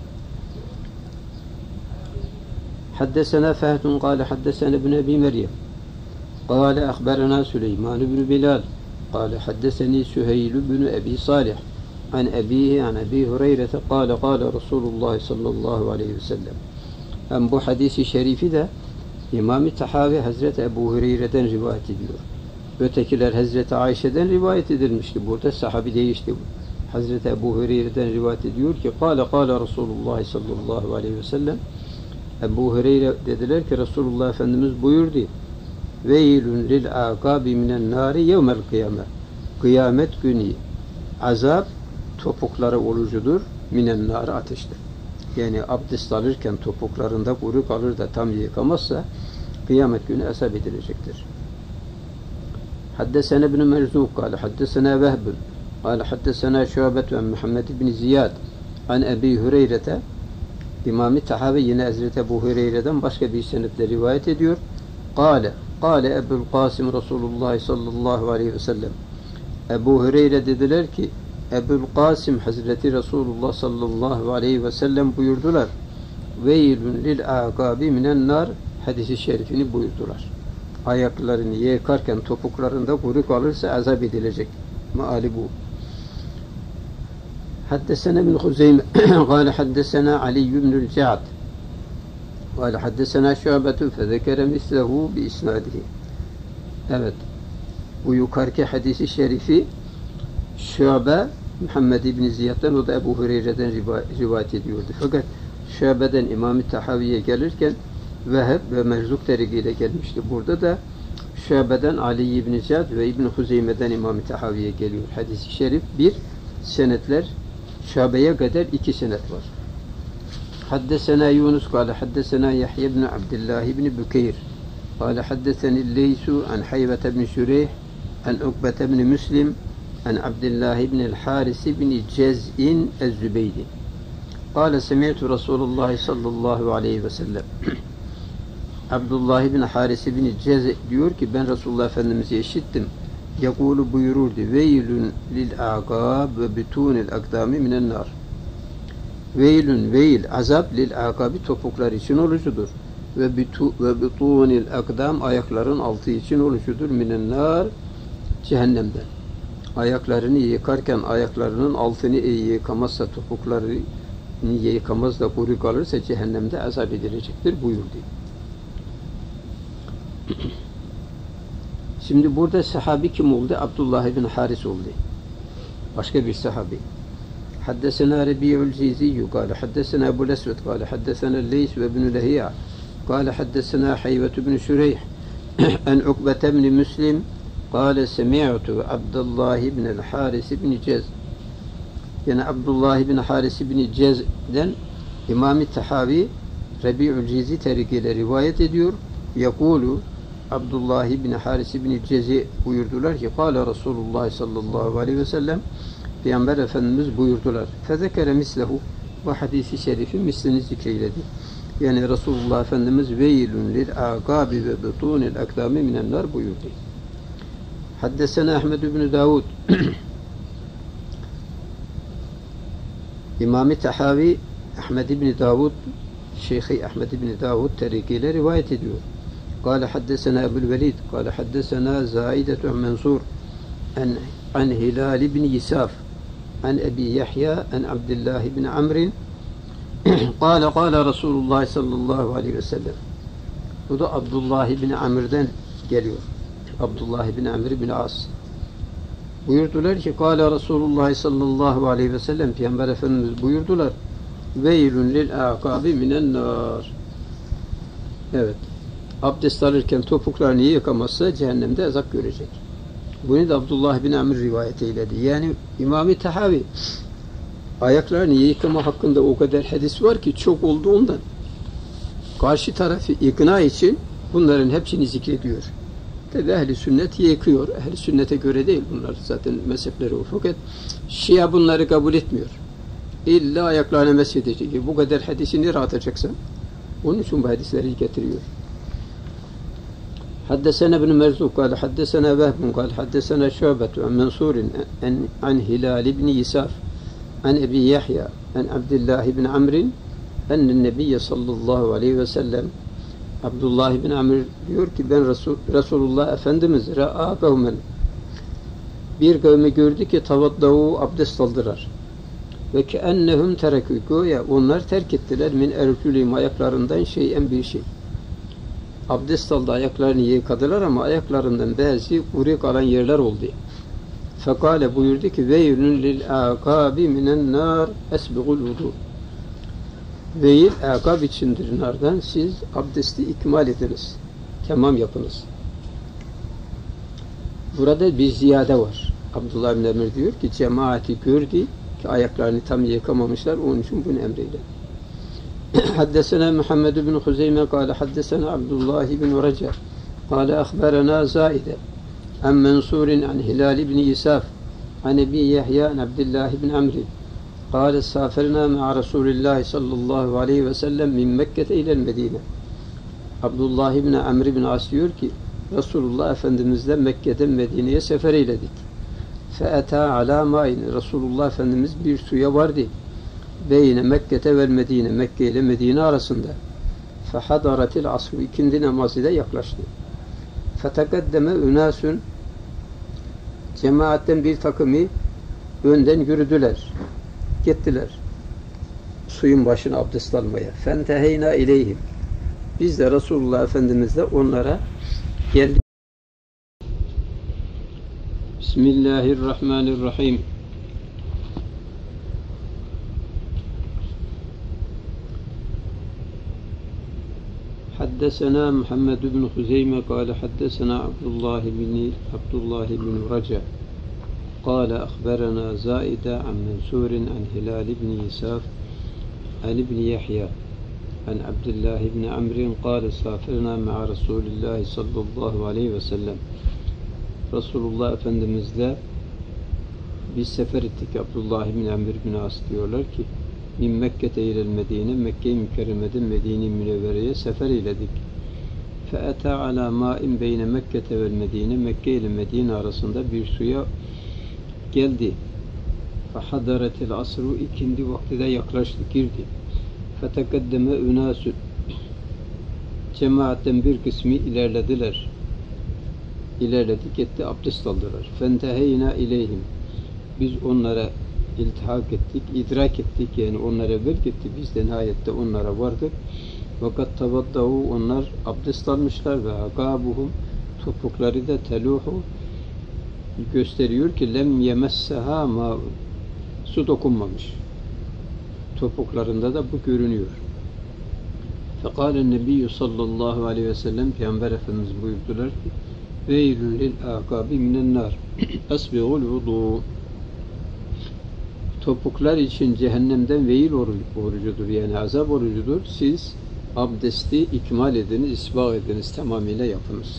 Haddesena Fehdun kâle haddesena ibn Ebi Meryem kâle akhberena Süleyman ibn Bilal kâle haddeseni Süheyl ibn Ebi Salih an ebihi an Ebi Hureyre kâle kâle Resulullah sallallahu aleyhi ve sellem. Hem bu hadisi şerifi de İmam-ı Tahavi Hazreti Ebu Hureyre'den rivayet ediyor. Ötekiler Hazreti Ayşe'den rivayet edilmişti. Burada sahabi değişti bu. Hazreti Ebu Hureyre'den rivayet ediyor ki Kâle kâle Resulullah sallallahu aleyhi ve sellem. Ebu Hureyre dediler ki Resulullah Efendimiz buyurdu. Veylün lil âgâbi minen nâri yevmel kıyame. Kıyamet günü azap topukları olucudur. Minen nâri ateşte. Yani abdest alırken topuklarında kuru kalır da tam yıkamazsa kıyamet günü azap edilecektir. Haddesena ibn Merzuk kâle haddesena Vehbun kâle haddesena Şuabe ve Muhammed ibn Ziyad an Ebi Hureyre'te. İmam-ı Tahavi yine Hazreti Ebu Hureyre'den başka bir senetle rivayet ediyor. Kâle Ebu'l Kasım Resulullah sallallahu aleyhi ve sellem. Ebu Hureyre dediler ki Ebu'l Kasım Hazreti Resulullah sallallahu aleyhi ve sellem buyurdular. Veylün lil âgâbi minen nar hadisi şerifini buyurdular. Ayaklarını yıkarken topuklarında kuru kalırsa azap edilecek. Meali bu. Haddesena ibn Huzeyme kâle haddesena Ali ibn'l Ca'd kâle haddesena Şuabetu fezekere mislehu bi isnadihi. Evet. Bu yukarıki hadisi şerifi Şuabe Muhammed ibn Ziyad'dan, o da Ebu Hureyre'den rivayet ediyordu. Fakat Şuabe'den İmam-ı Tahavi'ye gelirken Veheb ve Merzuk terigiyle gelmişti. Burada da Şuabe'den Ali ibn Ziyad ve İbn Huzeyme'den İmam-ı Tahavi'ye geliyor. Hadis-i şerif bir, senetler Şuabe'ye kadar iki senet var. Haddesena Yunus kâle haddesena Yahya ibn Abdillah ibn Bükeyr kâle haddeseni Leysu an Hayvet ibn Şüreyh an Ukbet ibn Müslim an Abdullah ibn el-Haris ibn Cez'in el-Zübeydi. Kâle semi'tu Resulullah sallallahu aleyhi ve sellem. Abdullah ibn Haris ibn Cez diyor ki ben Resulullah Efendimiz'i işittim. Yakulu buyururdu. Veylün lil âgâb ve bütûnil akdâmi minen nar. Veylün veil azap lil âgâbi topuklar için olucudur. Ve bütûnil akdâm ayakların altı için olucudur. Minen nar cehennemden. Ayaklarını yıkarken ayaklarının altını yıkamazsa topuklarını yıkamaz da kuru kalırsa cehennemde azap edilecektir buyurdu. Şimdi burada sahabi kim oldu? Abdullah ibn Haris oldu. Başka bir sahabi. Haddesena Rabi'ul Ciziyyü kâle haddesena Ebu'l Esved kâle haddesena Leys ve ibn Lehiya kâle haddesena Hayvet ibn Şüreyh en Ukbet ibn Müslim kâle semi'tu Abdullah ibn el-Haris ibn Cez. Yani Abdullah ibn Haris ibn Cez'den İmam-ı Tahavi Rabi'ul Cizi terikiyle rivayet ediyor. Yakulu Abdullah ibn Haris ibn Cezi buyurdular ki Kâle Resulullah sallallahu aleyhi ve sellem Peygamber Efendimiz buyurdular. Fezekere mislehu bu hadisi şerifin mislini zikreyledi. Yani Resulullah Efendimiz veylün lil âgâbi ve bütûnil akdâmi minennar buyurdu. Haddesena Ahmed ibn Davud İmam-ı Tahavi Ahmed İbni Davud Şeyhi Ahmed İbni Davud tarikiyle rivayet ediyor. قال حدثنا أبو الوليد قال حدثنا زائدة عن منصور عن هلال بن يساف عن أبي يحيى عن عبد الله بن عمرو قال قال رسول الله صلى الله عليه وسلم. Bu da Abdullah bin Amr'den geliyor. Abdullah bin Amr bin As. Buyurdular ki Kâle Resulullah sallallahu aleyhi ve sellem, Peygamber Efendimiz buyurdular. Veylün lil âkâbi minen nâr. Evet. Abdest alırken topuklarını yıkamazsa cehennemde azap görecek. Bunu da Abdullah bin Amr rivayet eyledi. Yani İmam-ı Tahavi ayaklarını yıkama hakkında o kadar hadis var ki çok olduğundan karşı tarafı ikna için bunların hepsini zikrediyor. Tabi ehl-i sünnet yıkıyor. Ehl-i sünnete göre değil bunlar. Zaten mezhepleri o. Fakat Şia bunları kabul etmiyor. İlla ayaklarına mesedecek. Bu kadar hadisini rahat edeceksen. Onun için bu hadisleri getiriyor. حدثنا ابن مرزوق قال حدثنا وهب قال حدثنا شعبة عن منصور عن هلال بن يساف عن أبي يحيى عن عبد الله بن عمرو أن النبي صلى الله عليه وسلم Abdullah bin Amr diyor ki ben Resulullah Efendimiz ra'a kavmen, bir kavmi gördü ki tavaddavu, abdest aldılar. Ve ki ennehum terekû, goya onlar terk ettiler min ercülihim, ayaklarından şeyen bir şey. Abdest aldı, ayaklarını yıkadılar ama ayaklarından bazı kuru kalan yerler oldu. Fekale buyurdu ki veylün lil âkâbi minen nâr esbigul vudu. Veil akab içindir nardan, siz abdesti ikmal ediniz, tamam yapınız. Burada bir ziyade var. Abdullah bin Emir diyor ki cemaati gördü ki ayaklarını tam yıkamamışlar, onun için bunu emreyle. Haddesena Muhammed bin Huzeyme kâle haddesena Abdullah bin Raca kâle akhberena Zaide an Mensurin an Hilal bin Yisaf an Ebi Yahya an Abdullah bin Amri قال سافرنا مع رسول الله صلى الله عليه وسلم من مكة إلى المدينة. Abdullah bin Amr bin As diyor ki Resulullah Efendimizle Mekke'den Medine'ye sefer eyledik. فَاَتَى عَلَى مَاِنِ Resulullah Efendimiz bir suya vardı. Beyne Mekke'te vel Medine, Mekke ile Medine arasında. فَحَضَرَتِ الْعَصْرُ ikindi namazı da yaklaştı. فَتَقَدَّمَ اُنَاسٌ cemaatten bir takımı önden yürüdüler. Gittiler suyun başına abdest almaya. Fenteheyna ileyhim. Biz de Resulullah Efendimiz'le onlara geldik. Bismillahirrahmanirrahim. Haddesena Muhammed bin Huzeyme kâle haddesena Abdullah bin Raca قال أخبرنا زائدة عن منصور عن هلال بن يساف عن ابن يحيى عن عبد الله بن عمرو قال سافرنا مع رسول الله صلى الله عليه وسلم. Resulullah Efendimiz'le biz sefer ettik. Abdullah bin Amr bin As diyorlar ki min Mekke'te ilel Medine, Mekke-i Mükerreme'den Medine-i Münevvere'ye sefer eyledik. فَاَتَى عَلَى مَاءٍ بَيْنَ مَكَّةَ وَالْمَد۪ينَ Mekke ile Medine arasında bir suya geldi. فَحَضَرَتِ الْعَصْرُ ikindi vakti de yaklaştı, girdi. فَتَقَدَّمَ اُنَاسُ cemaatten bir kısmı ilerlediler. İlerledik etti, abdest aldılar. فَاَنْتَهَيْنَا اِلَيْهِمْ biz onlara iltihak ettik, idrak ettik, yani onlara evvel gitti. Biz de nihayette onlara vardık. Fakat tavaddahu onlar abdest almışlar ve akabuhum topukları da teluhu gösteriyor ki lem yemesseha ma su dokunmamış. Topuklarında da bu görünüyor. Fekâlen nebiyyü sallallahu aleyhi ve sellem Peygamber Efendimiz buyurdular ki veylün lil akabi minen nar esbiğul vudu topuklar için cehennemden veil orucudur, yani azap orucudur. Siz abdesti ikmal ediniz, isbâh ediniz, tamamıyla yapınız.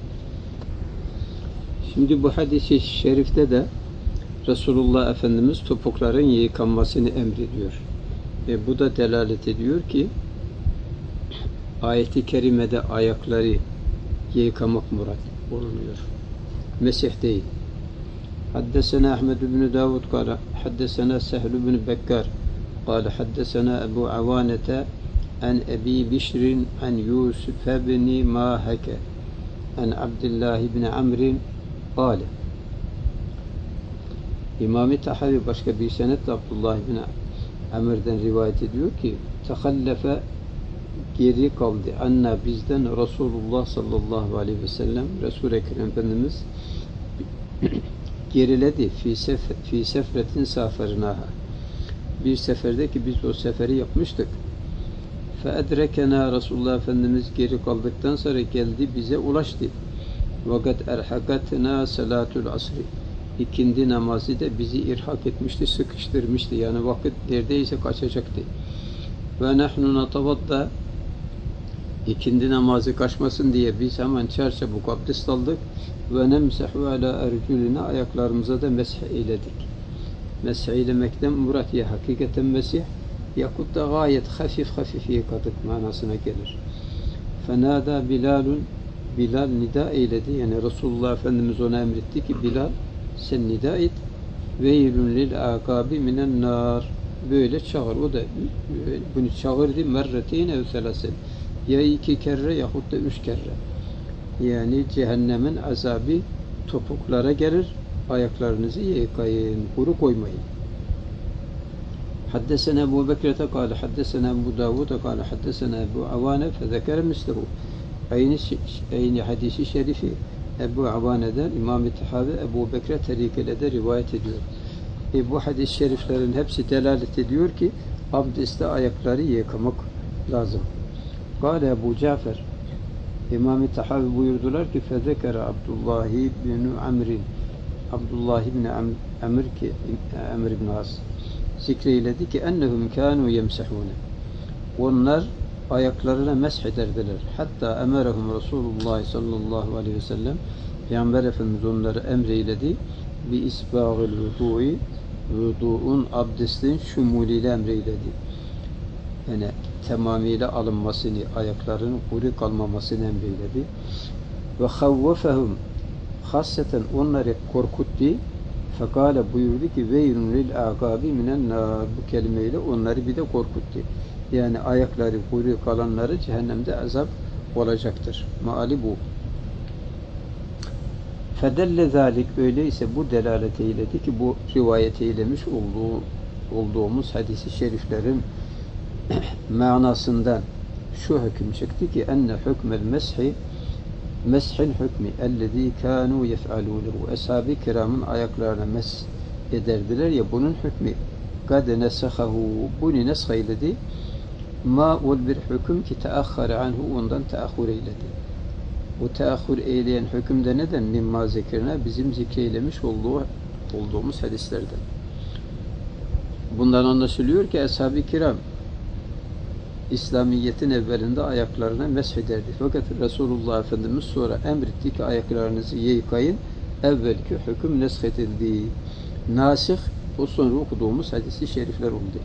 Şimdi bu hadis-i şerifte de Resulullah Efendimiz topukların yıkanmasını emrediyor. Bu da delalet ediyor ki ayet-i kerimede ayakları yıkamak murat olunuyor. Mesih değil. Haddesena Ahmed bin Davud kâle haddesena Sehl bin Bekkar قال حدثنا أبو عوانة عن أبي بشر عن يوسف بن ماهك عن عبد الله بن عمرو قال İmam-ı Tahavi başka bir senetle Abdullah bin Amr'den rivayet ediyor ki tehallefe geri kaldı. Anna bizden Resulullah sallallahu aleyhi ve sellem Resul-i Ekrem Efendimiz geriledi fi sefretin saferinaha. Bir seferde ki biz o seferi yapmıştık. Fe edrekena Resulullah Efendimiz geri kaldıktan sonra geldi bize ulaştı. Vakat erhakatna salatul asri. İkindi namazı da bizi irhak etmişti, sıkıştırmıştı. Yani vakit neredeyse kaçacaktı. Ve nahnu natavadda ikindi namazı kaçmasın diye biz hemen çarçabuk abdest aldık ve nemsehu ala erculina ayaklarımıza da mesh eyledik. Mesh eylemekten murat ya hakikaten mesih yakut da gayet hafif yıkadık manasına gelir. Fenada Bilalun Bilal nida eyledi. Yani Resulullah Efendimiz ona emretti ki Bilal sen nida et. Veylun lil akabi minen nar. Böyle çağır. O da bunu çağırdı merretin ev selasen. Ya 2 kere yahut da 3 kere. Yani cehennemin azabı topuklara gelir. Ayaklarınızı yıkayın. Kuru koymayın. حدثنا أبو بكرة قال حدثنا أبو داود قال حدثنا أبو عوانة فذكر مثله aynı hadisi şerifi Ebu Avane'den İmam-ı Tahavi Ebu Bekre tarikıyla de rivayet ediyor. Bu hadis-i şeriflerin hepsi delalet ediyor ki abdestte ayakları yıkamak lazım. Kâle Ebu Cafer İmam-ı Tahavi buyurdular ki fezekere Abdullah bin Amr'in Abdullah bin Amr ki Amr bin As zikreyledi ki ennehum kânû yemsehûne. Onlar ayaklarına mesh ederdiler. Hatta emerehum Resulullah sallallahu aleyhi ve sellem Peygamber Efendimiz onları emreyledi. Bi isbâgil vudu'i vudu'un abdestin şumuliyle emreyledi. Yani tamamıyla alınmasını, ayakların kuru kalmamasını emreyledi. Ve havvefehum hasseten onları korkuttu. Fekale buyurdu ki veylun lil aqabi minen nar. Bu kelimeyle onları bir de korkuttu. Yani ayakları kuru kalanları cehennemde azap olacaktır. Maali bu. Fedelle zalik öyleyse bu delalet eyledi ki bu rivayet eylemiş olduğumuz hadis-i şeriflerin manasından şu hüküm çıktı ki enne hükmel meshil hükmü ellezî kânû yef'alûnehu. Ashab-ı kiramın ayaklarına mesh ederdiler ya bunun hükmü kad nesahahu bunu nesh eyledi. Ma ol bir hüküm ki teahhara anhu ondan teahhur eyledi. Bu teahhur eyleyen hükümde neden? Mimma zikirine bizim zikreylemiş olduğumuz hadislerden. Bundan anlaşılıyor ki ashab-ı kiram İslamiyet'in evvelinde ayaklarına mesh ederdi. Fakat Resulullah Efendimiz sonra emretti ki ayaklarınızı yıkayın. Evvelki hüküm nesh edildi. Nasih o sonra okuduğumuz hadis-i şerifler oldu.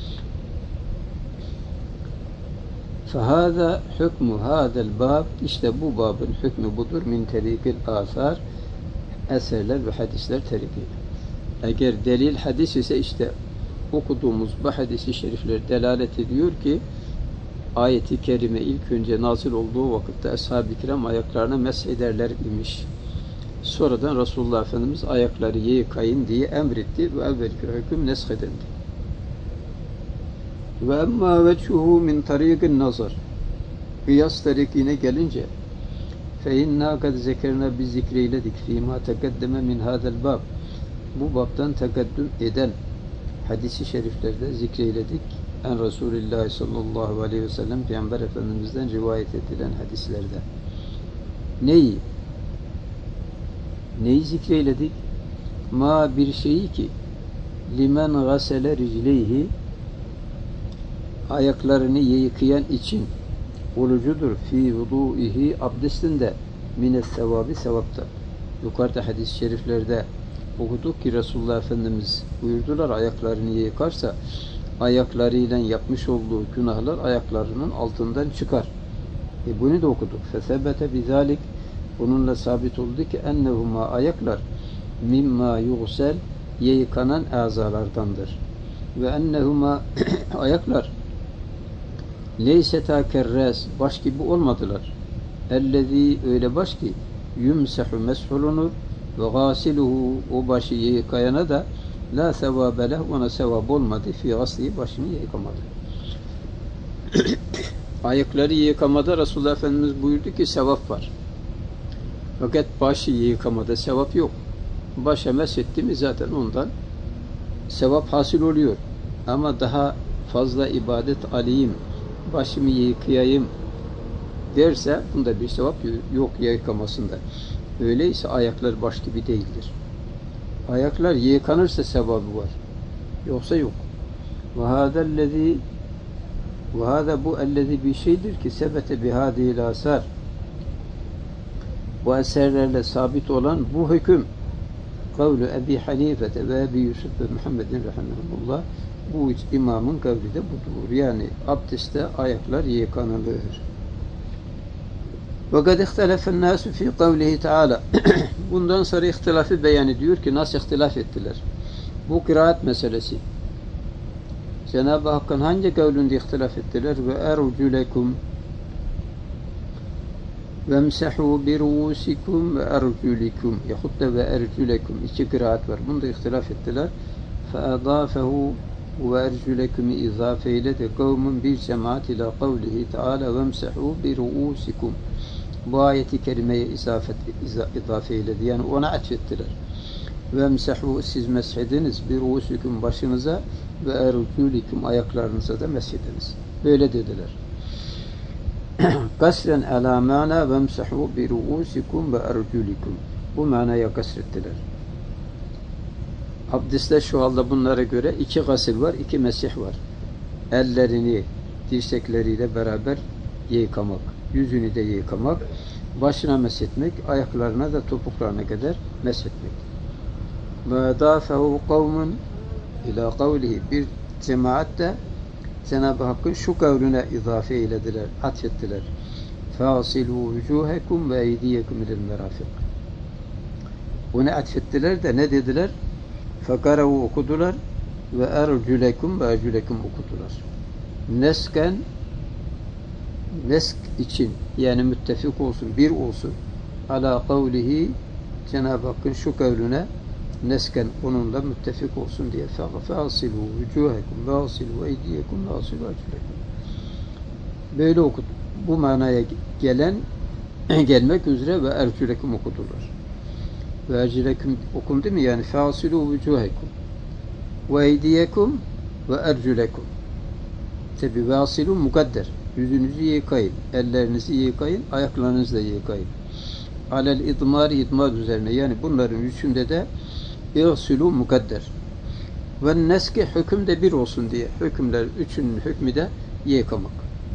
فَهَذَا حُكْمُ هَذَا الْبَابِ İşte bu babın hükmü budur. Min terikil asar eserler ve hadisler terikiyle. Eğer delil hadis ise işte okuduğumuz bu hadis-i şerifler delalet ediyor ki ayeti kerime ilk önce nazil olduğu vakitte ashab-ı kiram ayaklarına mesh ederler imiş. Sonradan Resulullah Efendimiz ayakları yıkayın diye emretti ve evvelki hüküm nesh edildi. Ve emma veçhuhu min tariqin nazar. Kıyas tarikine gelince fe inna kad zekerna biz zikreyledik fîmâ tekeddeme min hâzel bab. Bu babdan tekaddüm eden hadis-i şeriflerde zikreyledik. En Resulullah sallallahu aleyhi ve sellem Peygamber Efendimiz'den rivayet edilen hadislerde. Neyi zikreyledik? Ma bir şeyi ki limen gasele ricleyhi ayaklarını yıkayan için olucudur fi vudu'ihi abdestinde mines sevabi sevapta. Yukarıda hadis-i şeriflerde okuduk ki Resulullah Efendimiz buyurdular ayaklarını yıkarsa ayaklarıyla yapmış olduğu günahlar ayaklarının altından çıkar. Bunu da okuduk. Fesebete bizalik bununla sabit oldu ki ennehuma ayaklar mimma yugsel yıkanan azalardandır. ve ennehuma ayaklar leyseta kerres baş gibi olmadılar. Ellezî öyle baş ki yumsahu meshulunur ve gasiluhu o başı yıkayana da la sevâbe leh ona sevap olmadı fi gasli başını yıkamadı. Ayakları yıkamada Resulullah Efendimiz buyurdu ki sevap var. Fakat başı yıkamada sevap yok. Başa mesetti mi zaten ondan sevap hasıl oluyor. Ama daha fazla ibadet alayım, başımı yıkayayım derse bunda bir sevap yok yıkamasında. Öyleyse ayaklar baş gibi değildir. Ayaklar yıkanırsa sevabı var. Yoksa yok. Ve hâzâ bu ellezî bir şeydir ki sebete bihâdîl âsâr. Bu eserlerle sabit olan bu hüküm kavlu Ebi Hanifete ve Ebi Yusuf ve Muhammedin rahimahumullah bu üç imamın kavli de budur. Yani abdestte ayaklar yıkanılır. Ve kad ihtelefen nâsü fî kavlihi teâlâ. Bundan sonra ihtilafı beyan ediyor ki nasıl ihtilaf ettiler? Bu kıraat meselesi. Cenab-ı Hakk'ın hangi kavlünde ihtilaf ettiler? Ve erculekum vemsehû birûsikum ve erculikum yahut da ve erculekum iki kıraat var. Bunda ihtilaf ettiler. Feadâfehu ve erculekum izâfe ile de kavmun bir cemaat ila kavlihi teâlâ vemsehû birûsikum. Bu ayeti kerimeye izafe eyledi. Yani ona atfettiler. Vemsehû siz meshediniz birûsikum başınıza ve erculikum ayaklarınıza da meshediniz. Böyle dediler. Kasren ala mana vemsahu bi ruusikum ve erculikum. Bu manaya kasrettiler. Abdestte şu halde bunlara göre iki gasıl var, iki mesih var. Ellerini dirsekleriyle beraber yıkamak, yüzünü de yıkamak, başına meshetmek, ayaklarına da topuklarına kadar meshetmek. Ve dâfehu kavmun ila kavlihi bir cemaat de Cenab-ı Hakk'ın şu kavlüne izafe eylediler, atfettiler. فَاصِلُوا وُجُوهَكُمْ وَاَيْدِيَكُمْ اِلَى الْمَرَافِقِ. Bunu atfettiler de ne dediler? فَقَرَوُ okudular ve اَرْجُلَكُمْ ve اَرْجُلَكُمْ okudular. Nesken nesk için yani müttefik olsun, bir olsun. Ala kavlihi Cenab-ı Hakk'ın şu kavlüne nesken onunla müttefik olsun diye فَاصِلُوا وُجُوهَكُمْ وَاصِلُوا اَيْدِيَكُمْ وَاصِلُوا اَرْجُلَكُمْ. Böyle okudu. Bu manaya gelmek üzere ve ercülekum okudular. Ve ercülekum okundu mu? Yani فَاصِلُوا وُجُوهَكُمْ وَاَيْدِيَكُمْ وَاَرْجُلَكُمْ. Tabi vasilu mukadder. Yüzünüzü yıkayın, ellerinizi yıkayın, ayaklarınızı da yıkayın. Alel idmari idmar üzerine yani bunların üçünde de İğsülü mukadder. Ve neski hüküm de bir olsun diye. Hükümler üçünün hükmü de yıkamak.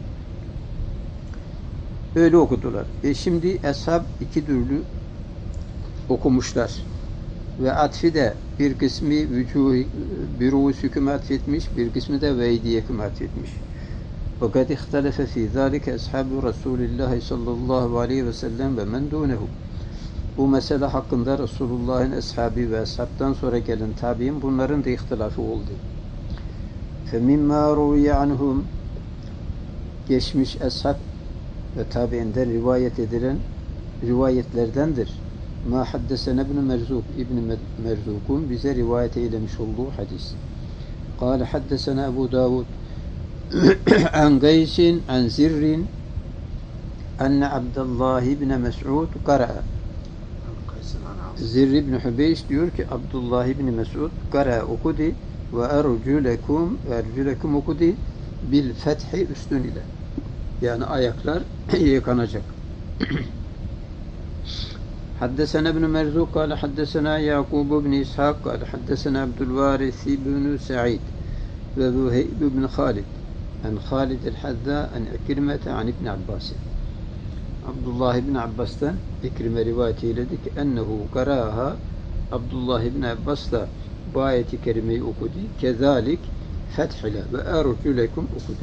Öyle okudular. Şimdi ashab iki türlü okumuşlar. Ve atfi de bir kısmı birûsüküm atfetmiş, bir kısmı da veydiyeküm atfetmiş. Fakat ihtelefe fî zâlike ashabu Resulillahi sallallahu aleyhi ve sellem ve men dûnehu. Bu mesele hakkında Resulullah'ın ashabi ve ashabtan sonra gelen tabi'in bunların da ihtilafı oldu. فَمِمَّا رُوِيَ عَنْهُمْ geçmiş ashab ve tabi'inden rivayet edilen rivayetlerdendir. مَا حَدَّسَنَ ابْنُ مَرْزُوق İbn Merzuk'un bize rivayet eylemiş olduğu hadis. قال حدثنا أبو داود عن قيس عن زر أن عبد الله بن مسعود قرأ. Zirr ibn Hübeys diyor ki Abdullah ibn Mesud kara okudu ve erculekum okudu bil fethi üstün ile. Yani ayaklar yıkanacak. Haddesena ibn Merzuk kâle haddesena Yakub ibn İshak kâle haddesena Abdülvaris ibn Sa'id ve Zuheyb ibn Khalid an Khalid el-Hadda an İkrimete an İbn Abbas. Abdullah ibn Abbas'tan İkrime rivayet eyledi ki ennehu karaha Abdullah ibn Abbas da bu ayeti kerimeyi okudu. Kezalik fethile ve erculekum okudu.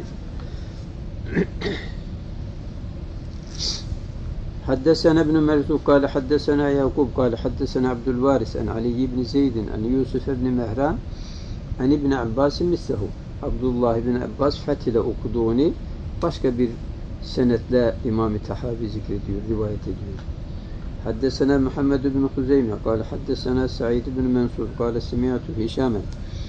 حدثنا ابن مرزوق قال حدثنا يعقوب قال حدثنا عبد الوارث عن علي بن زيد عن يوسف بن مهران Hani İbn Abbas mislehu. Abdullah ibn Abbas fethiyle okuduğunu başka bir senetle İmam-ı Tahavi zikrediyor, rivayet ediyor. Haddesena Muhammed ibn Huzeyme kâle haddesena Sa'id ibn Mansur kâle semi'tu Hişamen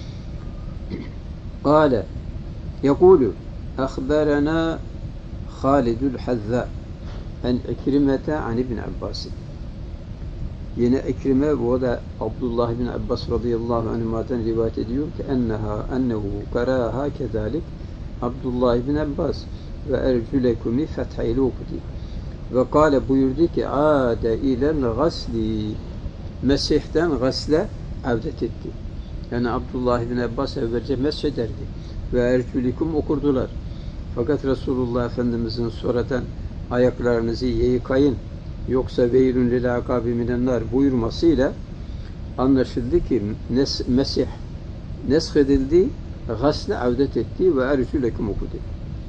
kâle yekûlu akhberana Halidul Hazza en İkrimete an İbn Abbas. Yine İkrime bu da Abdullah ibn Abbas radıyallahu anhuma'dan rivayet ediyor ki ennehu karaha kezalik Abdullah ibn Abbas ve ercülekumi fethaylı okudu. Ve kâle buyurdu ki âde ilel gasli Mesih'ten gasle avdet etti. Yani Abdullah ibn Abbas evvelce mesheder,di ve ercülikum okurdular. Fakat Resulullah Efendimizin sonradan ayaklarınızı yıkayın yoksa veylün lil akabi minennar buyurmasıyla anlaşıldı ki Mesih neshedildi, gasle avdet etti ve ercülekum okudu.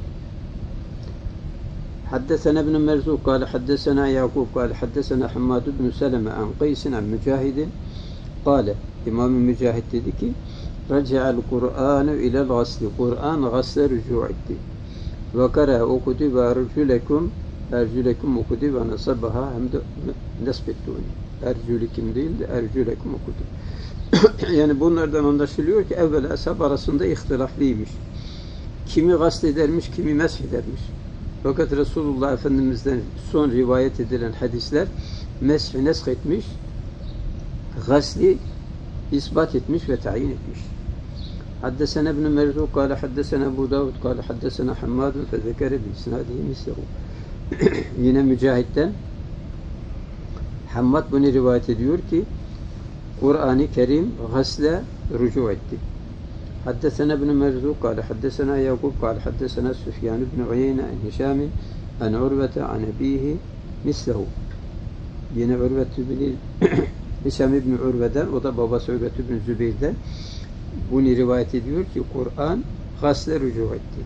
حدثنا ابن مرزوق قال حدثنا يعقوب قال حدثنا حماد بن سلمة عن قيس عن مجاهد قال İmam Mücahid dedi ki Raci'al Kur'anu ilel gasli Kur'an gasle rücu etti. Ve kara okudu ve ercülekum okudu ve nasabaha hem de nesbetti onu. Ercülekum değil de ercülekum okudu. Yani bunlardan anlaşılıyor ki evvel ashab arasında ihtilaflıymış. Kimi gasledermiş, kimi meshedermiş. Fakat Resulullah Efendimiz'den son rivayet edilen hadisler meshi nesk etmiş, gasli isbat etmiş ve tayin etmiş. Haddesena ibn Merzuq kâle haddesena Ebu Davud kâle haddesena Hammadun fezekere bi isnâdihi mislehu. Yine Mücahit'ten Hammad bunu rivayet ediyor ki Kur'an-ı Kerim gasle rücu etti. حدثنا ابن مرزوق قال حدثنا يعقوب قال حدثنا سفيان بن عيينة عن هشام عن عروة عن أبيه مثله. Yine Hişam ibn Urve'den, o da babası Urve ibn Zübeyir'den bunu rivayet ediyor ki Kur'an gasle rücu etti.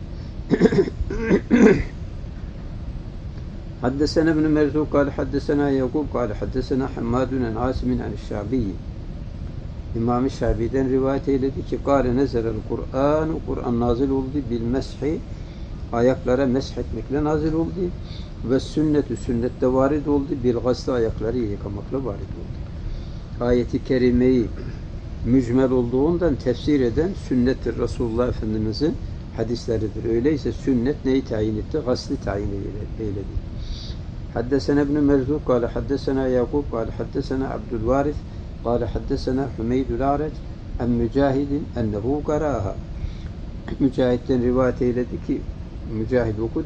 حدثنا ابن مرزوق قال حدثنا يعقوب قال حدثنا حماد عن عاصم عن الشعبي. İmam-ı Şabi'den rivayet eyledi ki kâle nezelel Kur'an nazil oldu bil meshi ayaklara mesh etmekle nazil oldu ve sünnette varid oldu bil gasli ayakları yıkamakla varid oldu. Ayeti kerimeyi mücmel olduğundan tefsir eden sünnettir Resulullah Efendimizin hadisleridir. Öyleyse sünnet neyi tayin etti? Gasli tayin eyledi. Haddesena ibn Merzuq kâle haddesena Yakub kâle haddesena Abdülvaris قال حدثنا حميد الأعرج عن مجاهد أنه قرأها. Mücahid'den rivayet eyledi ki Mücahid okudu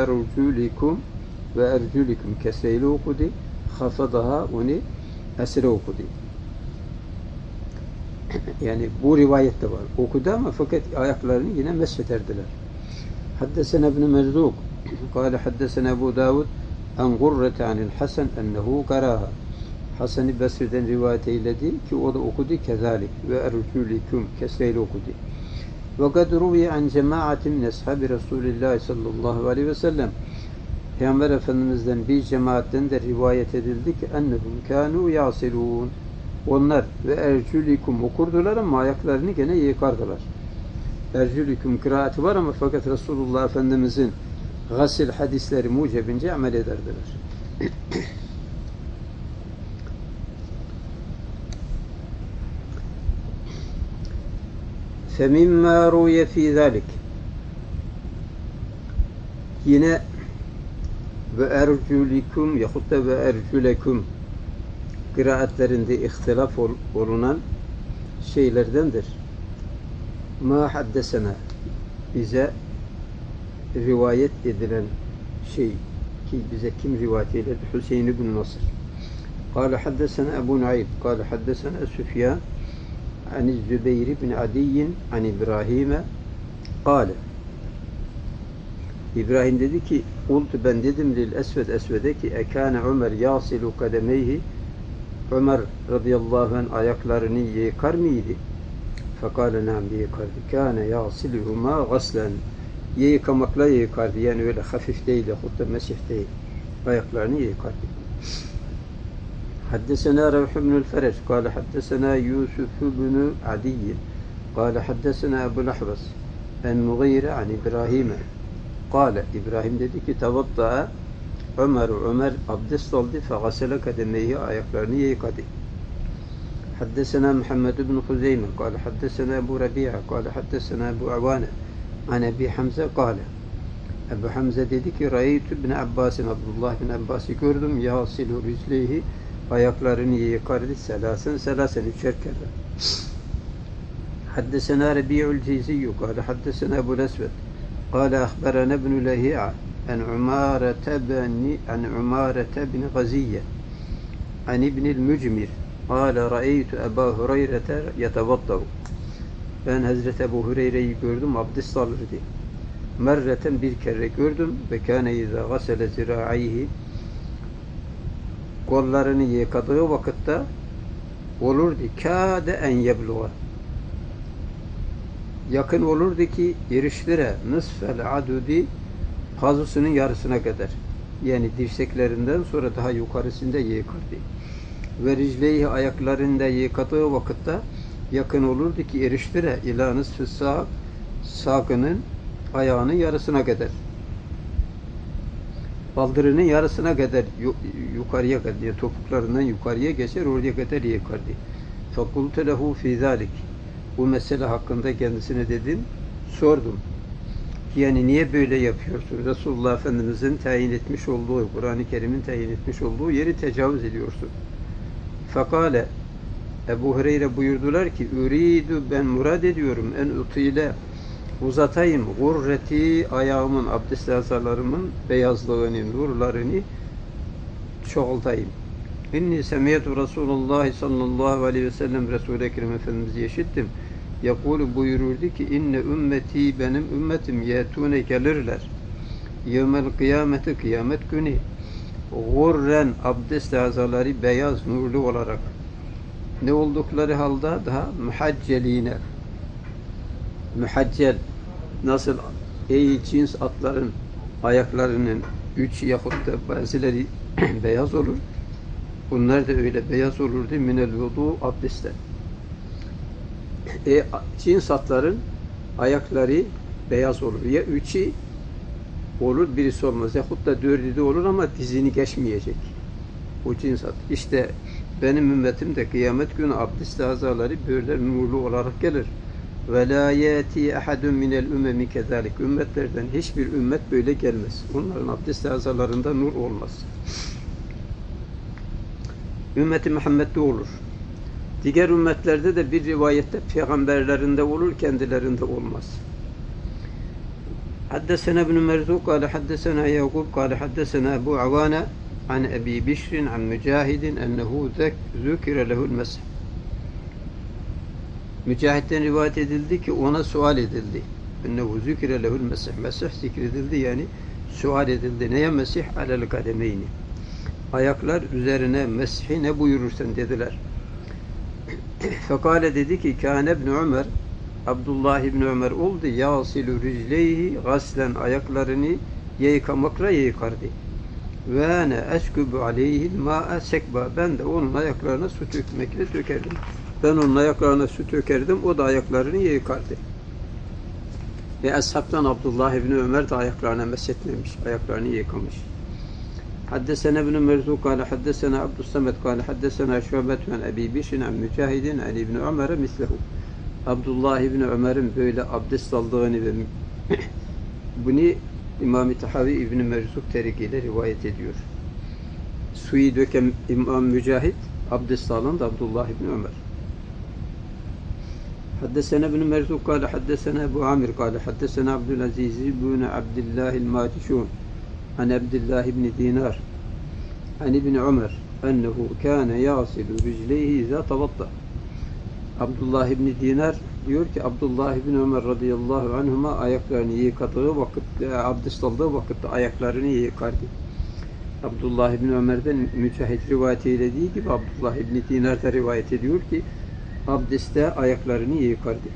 ve ercülikum kesreyle okudu, hafadaha onu esre okudu. Yani bu rivayette var. Okudu ama fakat ayaklarını yine mesfederdiler. Haddesena ibn Merzuq قال حدثنا أبو داود عن قرة عن الحسن أنه قرأها. Hasan-ı Basri'den rivayet eyledi ki o da okudu kezalik ve ercülikum kesreyle okudu. Ve kad ruviye an cemaatin min ashabi Resulillah sallallahu aleyhi ve sellem. Peygamber Efendimiz'den bir cemaatten de rivayet edildi ki ennehum kânû yasilûn. Onlar ve ercülikum okurdular ama ayaklarını gene yıkardılar. Ercülikum kıraati var ama fakat Resulullah Efendimiz'in gasil hadisleri mucebince amel ederdiler. فَمِمَّا رُوْيَ ف۪ي ذَلِكِ. Yine ve ercülikum yahut da ve ercülekum kıraatlerinde ihtilaf olunan şeylerdendir. Ma haddesena bize rivayet edilen şey ki bize kim rivayet eyledi? Hüseyin ibn Nasr. Kâle haddesena Ebu Nuaym. Kâle haddesena Süfyan عن الزبير بن عدي عن إبراهيم قال İbrahim dedi ki ben dedim lil esvede ki ekâne Ömer yasilu kademeyhi Ömer radıyallahu anh ayaklarını yıkar mıydı? Fekâle nam yıkardı. Kâne yasiluhuma gaslen yıkamakla yıkardı. Yani öyle hafif değil yahut da mesih değil. Ayaklarını yıkardı. حدثنا روح بن الفرج قال حدثنا يوسف بن عدي قال حدثنا أبو الأحوص عن مغيرة عن إبراهيم قال İbrahim dedi ki tevaddâ Ömer abdest aldı fegasele kademeyhi ayaklarını yıkadı. حدثنا محمد بن خزيمة قال حدثنا أبو ربيعة قال حدثنا أبو عوانة عن أبي حمزة قال Ebu Hamze dedi ki Ra'ytu ibn Abbas'ın Abdullah bin Abbas'ı gördüm yasilu rizlihi ayaklarını yıkardı selasen üçer kere. Haddesena Rabi'ul Ciziyyü kâle haddesena Ebu'l Esved kâle ahberana ibn Lahi'a an Umarete bin Gaziyye an ibnil Mücmir kâle Ra'ytu Ebu Hureyre'te yetevaddau. Ben Hazreti Ebu Hureyre'yi gördüm abdest alırdı. Merreten bir kere gördüm ve kâne izâ gasele zirâ'ihi kollarını yıkadığı vakitte olurdu kâde en yebluğa yakın olurdu ki erişlere nısfel adudi pazusunun yarısına kadar yani dirseklerinden sonra daha yukarısında yıkardı ve ricleyhi ayaklarında yıkadığı vakitte yakın olurdu ki erişlere ilâ nısfı sâkının ayağının yarısına kadar baldırının yarısına kadar yukarıya kadar yani topuklarından yukarıya geçer oraya kadar yıkardı. فَقُلْتُ لَهُ فِي ذَٰلِكِ Bu mesele hakkında kendisine dedim, sordum. Yani niye böyle yapıyorsun? Resulullah Efendimiz'in tayin etmiş olduğu, Kur'an-ı Kerim'in tayin etmiş olduğu yeri tecavüz ediyorsun. Fekale Ebu Hureyre buyurdular ki ürîdü ben murad ediyorum en utile uzatayım gurreti ayağımın abdest azalarımın beyazlığını, nurlarını çoğaltayım. İnni semiyetü Resulullah sallallahu aleyhi ve sellem Resul-i Ekrem Efendimiz'i işittim. Yakulu buyururdu ki inne ümmeti benim ümmetim yetune gelirler. Yevmel kıyameti kıyamet günü gurren abdest azaları beyaz nurlu olarak ne oldukları halde daha muhacceline mühaccel nasıl cins atların ayaklarının üç yahut da bazıları beyaz olur. Bunlar da öyle beyaz olurdu minel vudu abdestte. Cins atların ayakları beyaz olur. Ya üçü olur birisi olmaz. Yahut da dördü de olur ama dizini geçmeyecek. O cins at. İşte benim ümmetim de kıyamet günü abdest azaları böyle nurlu olarak gelir. Ve la yati ahadun minel umemi kezalik. Ümmetlerden hiçbir ümmet böyle gelmez. Onların abdest azalarında nur olmaz. Ümmeti Muhammed'de olur. Diğer ümmetlerde de bir rivayette peygamberlerinde olur, kendilerinde olmaz. Haddesena ibn Merzuk kâle haddesena Yakub kâle haddesena Ebu Avana an Ebi Bişrin an Mücahidin ennehu zükire lehul mesih. Mücahit'ten rivayet edildi ki ona sual edildi. Ennehu zükire lehul mesih. Mesih zikredildi yani sual edildi. Neye mesih? Alel kademeyni. Ayaklar üzerine meshi ne buyurursan dediler. Fekale dedi ki Kâne ibn Ömer Abdullah ibn Ömer oldu yasilu ricleyhi gaslen ayaklarını yıkamakla yıkardı. Ve ene eskübü aleyhil mâ'e sekba. Ben de onun ayaklarına su dökmekle dökerdim. Ben onun ayaklarına su dökerdim, o da ayaklarını yıkardı. Ve ashabtan Abdullah ibn Ömer de ayaklarına meshetmemiş, ayaklarını yıkamış. Haddesena ibn Merzuk kâle haddesena Abdüssamet kâle haddesena Şu'bet men Ebi Bişrin an Mücahidin an İbn Ömer'e mislehu. Abdullah ibn Ömer'in böyle abdest aldığını ve bunu İmam-ı Tahavi İbn Merzuk terikiyle rivayet ediyor. Suyu döken İmam Mücahid, abdest alan da Abdullah ibn Ömer. Haddesena ibn Merzuk kâle haddesena Ebu Amir kâle haddesena Abdülaziz ibn Abdillahil Macişun an Abdullah ibn Dinar an İbn Ömer ennehu kâne yasilu ricleyhi izâ tavatta. Abdullah ibn Dinar diyor ki Abdullah ibn Ömer radıyallahu anhuma ayaklarını yıkadığı vakitte, abdest aldığı vakitte ayaklarını yıkardı. Abdullah ibn Ömer'den Mücahit rivayet eylediği gibi Abdullah ibn Dinar da rivayet ediyor ki abdestte ayaklarını yıkardı.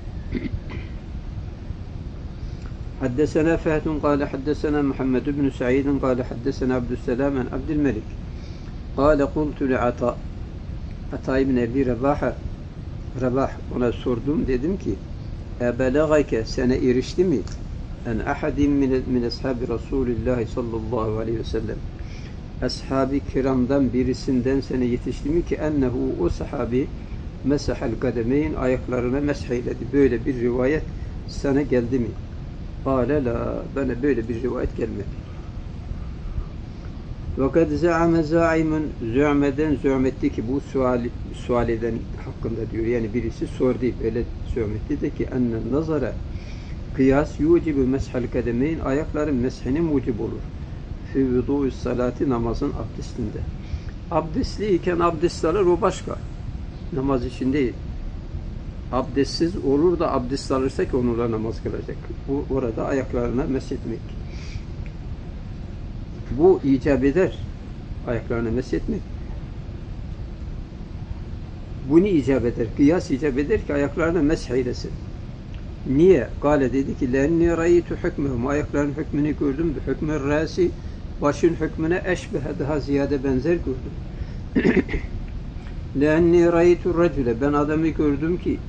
Haddesena Fehdun kâle haddesena Muhammed ibn Sa'idin kâle haddesena Abdüsselam en Abdülmelik kâle kultu li Ata Ata ibn Ebi Rabah ona sordum dedim ki ebelagake sana erişti mi? En ahadin min ashabi Resulullah sallallahu aleyhi ve sellem. Ashab-ı kiramdan birisinden sana yetişti mi ki ennehu o sahabi mesahal kademeyn ayaklarına mesheyledi. Böyle bir rivayet sana geldi mi? Kâle la, bana böyle bir rivayet gelmedi. Ve kad za'ame za'imun, zü'meden zü'metti ki bu sual eden hakkında diyor. Yani birisi sordu, böyle zü'metti de ki ennen nazara kıyas yucibu meshal kademeyn, ayakların meshine mucib olur. Fi vudu'us salati, namazın abdestinde. Abdestliyken abdest alır, o başka. Namaz için değil. Abdestsiz olur da abdest alırsa ki onunla namaz kılacak. Bu orada ayaklarına meshetmek. Bu icap eder. Ayaklarına meshetmek. Bunu icap eder. Kıyas icap eder ki ayaklarına mesheylesin. Niye? Gale dedi ki lenni raytu hükmühüm. Ayakların hükmünü gördüm. Hükmü rasi, başın hükmüne eşbehe, daha ziyade benzer gördüm. lenni raytu racule. Ben adamı gördüm ki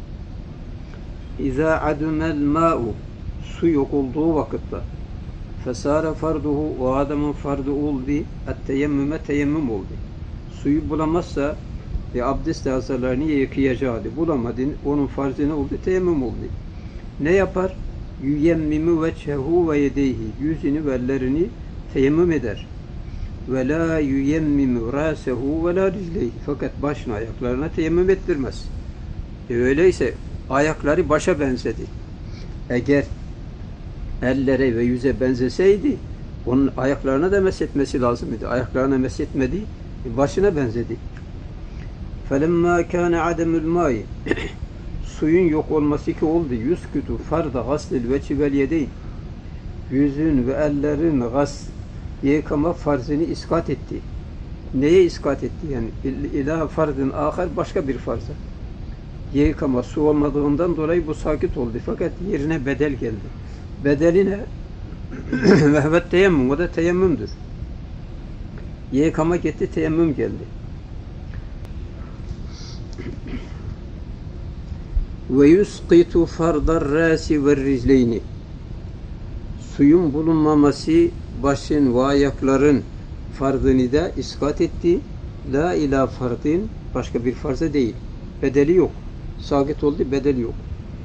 İza adumel ma'u, su yok olduğu vakitte fesara farduhu, o adamın fardı oldu, etteyemmüme, teyemmüm oldu. Suyu bulamazsa abdest hazırlarını yıkayacaktı. Bulamadın, onun farzı ne oldu? Teyemmüm oldu. Ne yapar? Yüyemmimü vechehu ve yedeyhi, yüzünü ve ellerini teyemmüm eder. Ve la yüyemmimü rasehu ve la rizleyhi, fakat başına, ayaklarına teyemmüm ettirmez. Öyleyse ayakları başa benzedi. Eğer ellere ve yüze benzeseydi onun ayaklarına da meshetmesi lazımdı. Ayaklarına meshetmedi, başına benzedi. فَلَمَّا كَانَ عَدَمُ الْمَاءِ suyun yok olması ki oldu. يُسْكُتُ فَرْدَ غَسْلِ الْوَجْهِ وَالْيَدَيْنِ yüzün ve ellerin yıkama farzını iskat etti. Neye iskat etti? Yani ila fardın ahar, başka bir farza. Yıkama su olmadığından dolayı bu sakit oldu. Fakat yerine bedel geldi. Bedeline vehvet teyemmüm, o da teyemmümdür. Yıkama gitti, teyemmüm geldi. Ve yusqitu fardar rasi ve rizleyni, suyun bulunmaması başın ve ayakların fardını da iskat etti. La ila fardin, başka bir farza değil. Bedeli yok. Sakit oldu, bedeli yok.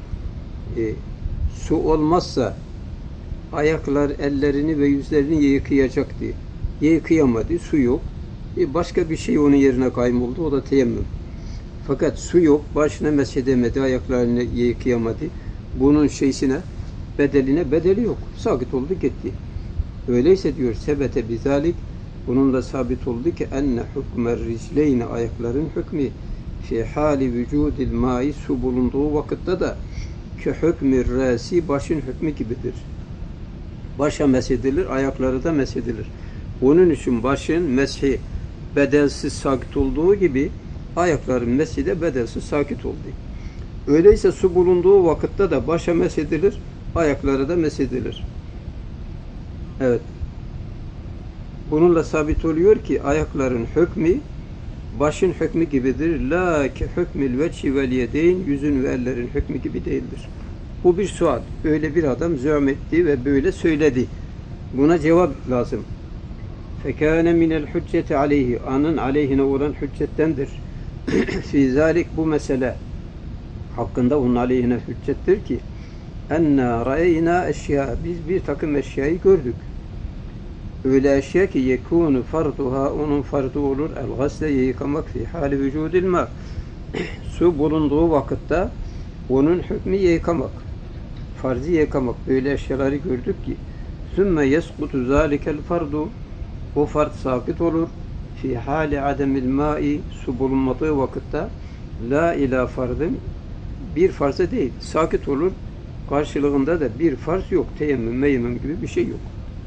Su olmazsa ayaklar, ellerini ve yüzlerini yıkayacaktı. Yıkayamadı, su yok. Başka bir şey onun yerine kaym oldu, o da teyemmüm. Fakat su yok, başına mesedemedi, ayaklarını yıkayamadı. Bunun şeysine, bedeline bedeli yok. Sakit oldu, gitti. Öyleyse diyor, sebete bizalik, bununla sabit oldu ki enne hükmer ricleyni, ayakların hükmü fi hali vücudil mai, su bulunduğu vakitte de ki hükmü rasi, başın hükmü gibidir. Başa mesedilir, ayakları da mesedilir. Onun için başın meshi bedelsiz sakit olduğu gibi ayakların meshi de bedelsiz sakit oldu. Öyleyse su bulunduğu vakitte de başa mesedilir, ayakları da mesedilir. Evet. Bununla sabit oluyor ki ayakların hükmü başın hükmü gibidir. La ki hükmül veçhi vel yedeyn, yüzün ve ellerin hükmü gibi değildir. Bu bir sual. Öyle bir adam zü'metti ve böyle söyledi. Buna cevap lazım. Fekâne minel hücceti aleyhi, anın aleyhine olan hüccettendir. Fî zâlik, bu mesele hakkında onun aleyhine hüccettir ki enna ra'eyna eşya, biz bir takım eşyayı gördük. Öyle eşya ki yekûnu farduha, onun fardu olur el gasle, yıkamak fi hali vücudil ma, su bulunduğu vakitte onun hükmü yıkamak, farzı yıkamak. Böyle eşyaları gördük ki sümme yeskutu zâlikel fardu, o farz sakit olur fi hali ademil ma'i, su bulunmadığı vakitte la ila fardın, bir farza değil, sakit olur. Karşılığında da bir farz yok. Teyemmüm, meyyemmüm gibi bir şey yok.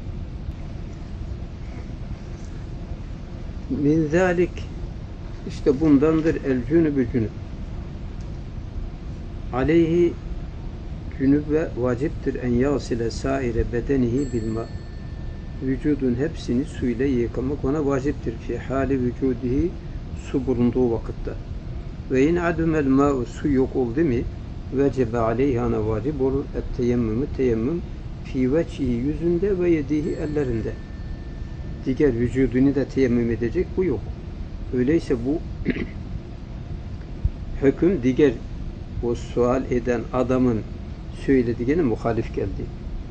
Min zâlik, işte bundandır el cünübü cünüb. Aleyhi, cünübe vaciptir en yâsile sâire bedenihi bilma. Vücudun hepsini suyla yıkamak ona vaciptir fi hali vücudihi, su bulunduğu vakitte. Ve in adumel ma'u, su yok oldu mu vecebe aleyhana vacip olur teyemmüm fi vecihi yüzünde ve yedihi ellerinde. Diğer vücudunu da teyemmüm edecek, bu yok. Öyleyse bu hüküm diğer o sual eden adamın söylediğine muhalif geldi.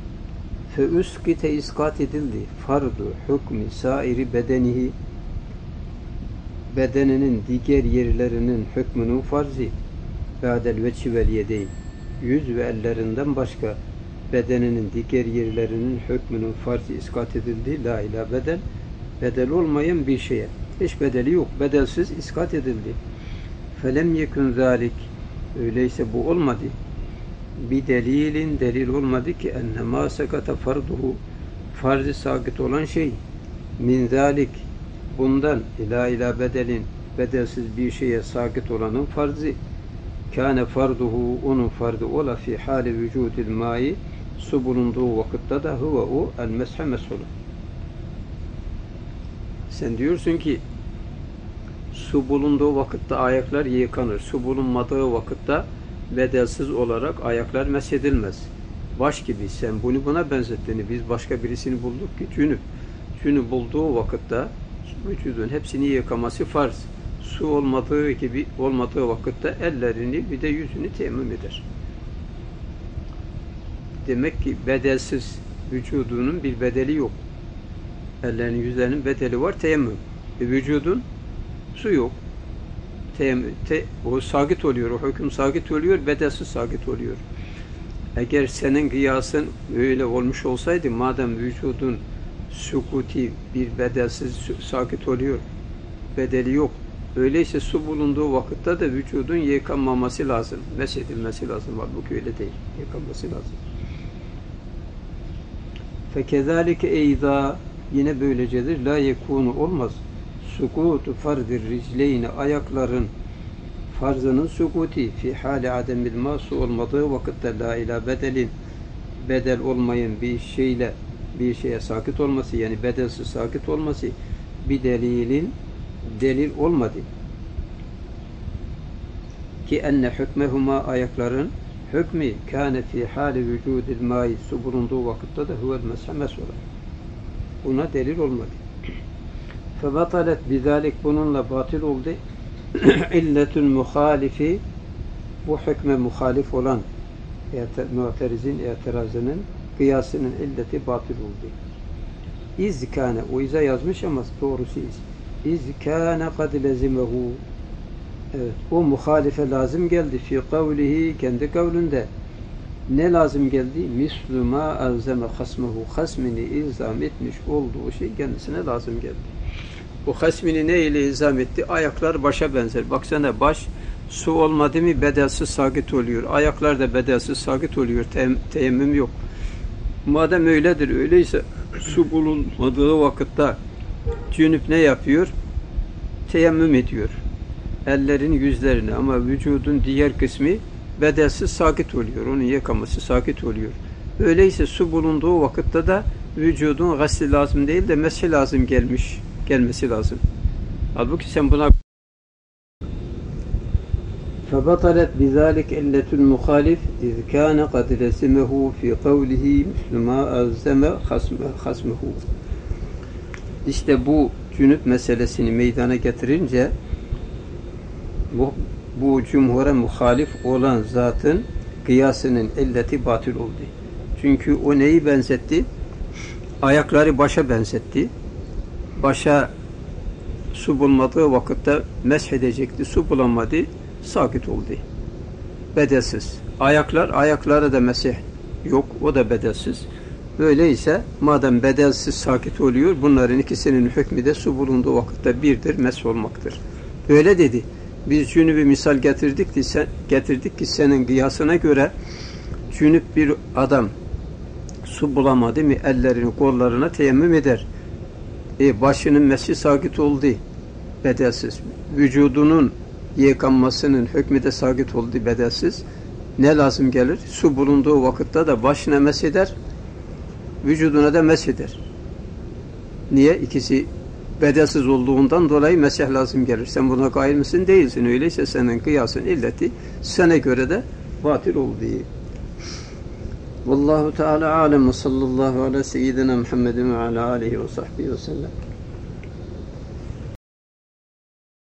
Fe iskat edildi. Fardu hükmü sairi bedenihi, bedeninin diğer yerlerinin hükmünün farzı ba'del veçi vel yedeyn, yüz ve ellerinden başka bedeninin diğer yerlerinin hükmünün farzı iskat edildi. La ila bedel, bedel olmayan bir şeye, hiç bedeli yok, bedelsiz iskat edildi. Felem yekun zalik, öyleyse bu olmadı. Bir delilin, delil olmadı ki ennema sekata farduhu, farz-ı sakit olan şey min zalik, bundan ila bedelin, bedelsiz bir şeye sakit olanın farzı kâne farduhu, onun fardı ola fi hali vücudil mai, su bulunduğu vakitte de huve o el meshe mesulü. Sen diyorsun ki su bulunduğu vakitte ayaklar yıkanır. Su bulunmadığı vakitte bedelsiz olarak ayaklar mesedilmez. Baş gibi sen bunu buna benzettiğini, biz başka birisini bulduk ki cünüp. Cünüp bulduğu vakitte vücudun hepsini yıkaması farz. Su olmadığı gibi olmadığı vakitte ellerini bir de yüzünü teyemmüm eder. Demek ki bedelsiz vücudunun bir bedeli yok. Ellerinin, yüzlerinin bedeli var, teyemmüm. Vücudun su yok. O sakit oluyor, o hüküm sakit oluyor, bedelsiz sakit oluyor. Eğer senin kıyasın öyle olmuş olsaydı, madem vücudun sukuti bir bedelsiz sakit oluyor, bedeli yok, öyleyse su bulunduğu vakitte de vücudun yıkanmaması lazım, mesedilmesi lazım. Halbuki öyle değil, yıkanması lazım. Fekezalike eyza, yine böylecedir. La yekunu, olmaz. Sukutu fardir ricleyni, ayakların farzının sukuti fi hali ademil ma, su olmadığı vakitte la ila bedelin, bedel olmayan bir şeyle bir şeye sakit olması, yani bedelsiz sakit olması bir delilin delil olmadı. Ki enne hükmehuma, ayakların hükmü kâne fi hali vücudil mai, su bulunduğu vakitte de huvel meshe mesula. Buna delil olmadı. Febatalet bizalik, bununla batıl oldu. İlletün muhalifi, bu hükme muhalif olan mu'terizin itirazının kıyasının illeti batıl oldu. İzkâne, o iza yazmış ama doğrusu İzkâne kad lezimehu, evet, o muhalife lazım geldi fi kavlihi, kendi kavlinde ne lazım geldi? Misluma alzeme hasmehu, hasmini ilzam etmiş olduğu şey kendisine lazım geldi. Bu hasmini ne ile ilzam etti? Ayaklar başa benzer. Baksana, baş su olmadı mı bedelsiz sakit oluyor. Ayaklar da bedelsiz sakit oluyor. Teyemmüm yok. Madem öyledir, öyleyse su bulunmadığı vakitte cünüp ne yapıyor? Teyemmüm ediyor. Ellerin, yüzlerini, ama vücudun diğer kısmı bedelsiz sakit oluyor. Onun yıkaması sakit oluyor. Öyleyse su bulunduğu vakitte de vücudun gasli lazım değil de meshi lazım gelmesi lazım. Halbuki sen buna فَبَطَلَتْ بِذَٰلِكَ اِلَّةُ الْمُخَالِفِ اِذْ كَانَ قَدْ لَزِمَهُ فِي قَوْلِهِ مِسْلُمَا اَلْزَمَ خَصْمَهُ. İşte bu cünüp meselesini meydana getirince bu cumhura muhalif olan zatın kıyasının illeti batıl oldu. Çünkü o neyi benzetti? Ayakları başa benzetti. Başa su bulmadığı vakitte mesh edecekti. Su bulamadı, sakit oldu. Bedelsiz. Ayaklara da mesih yok. O da bedelsiz. Öyleyse madem bedelsiz sakit oluyor, bunların ikisinin hükmü de su bulunduğu vakitte birdir, mesh olmaktır. Öyle dedi. Biz cünübü misal getirdik ki senin kıyasına göre cünüp bir adam su bulamadı mı ellerini, kollarına teyemmüm eder. Başının meshi sakit oldu, bedelsiz. Vücudunun yıkanmasının hükmü de sakit oldu, bedelsiz. Ne lazım gelir? Su bulunduğu vakitte de başına mesh eder, vücuduna da mesh eder. Niye? İkisi bedelsiz olduğundan dolayı mesih lazım gelir. Sen buna kail misin? Değilsin. Öyleyse senin kıyasın illeti sana göre de batıl oldu. Vallahu Teala alem ve sallallahu ala seyyidina Muhammedin ve ala alihi ve sahbihi ve sellem.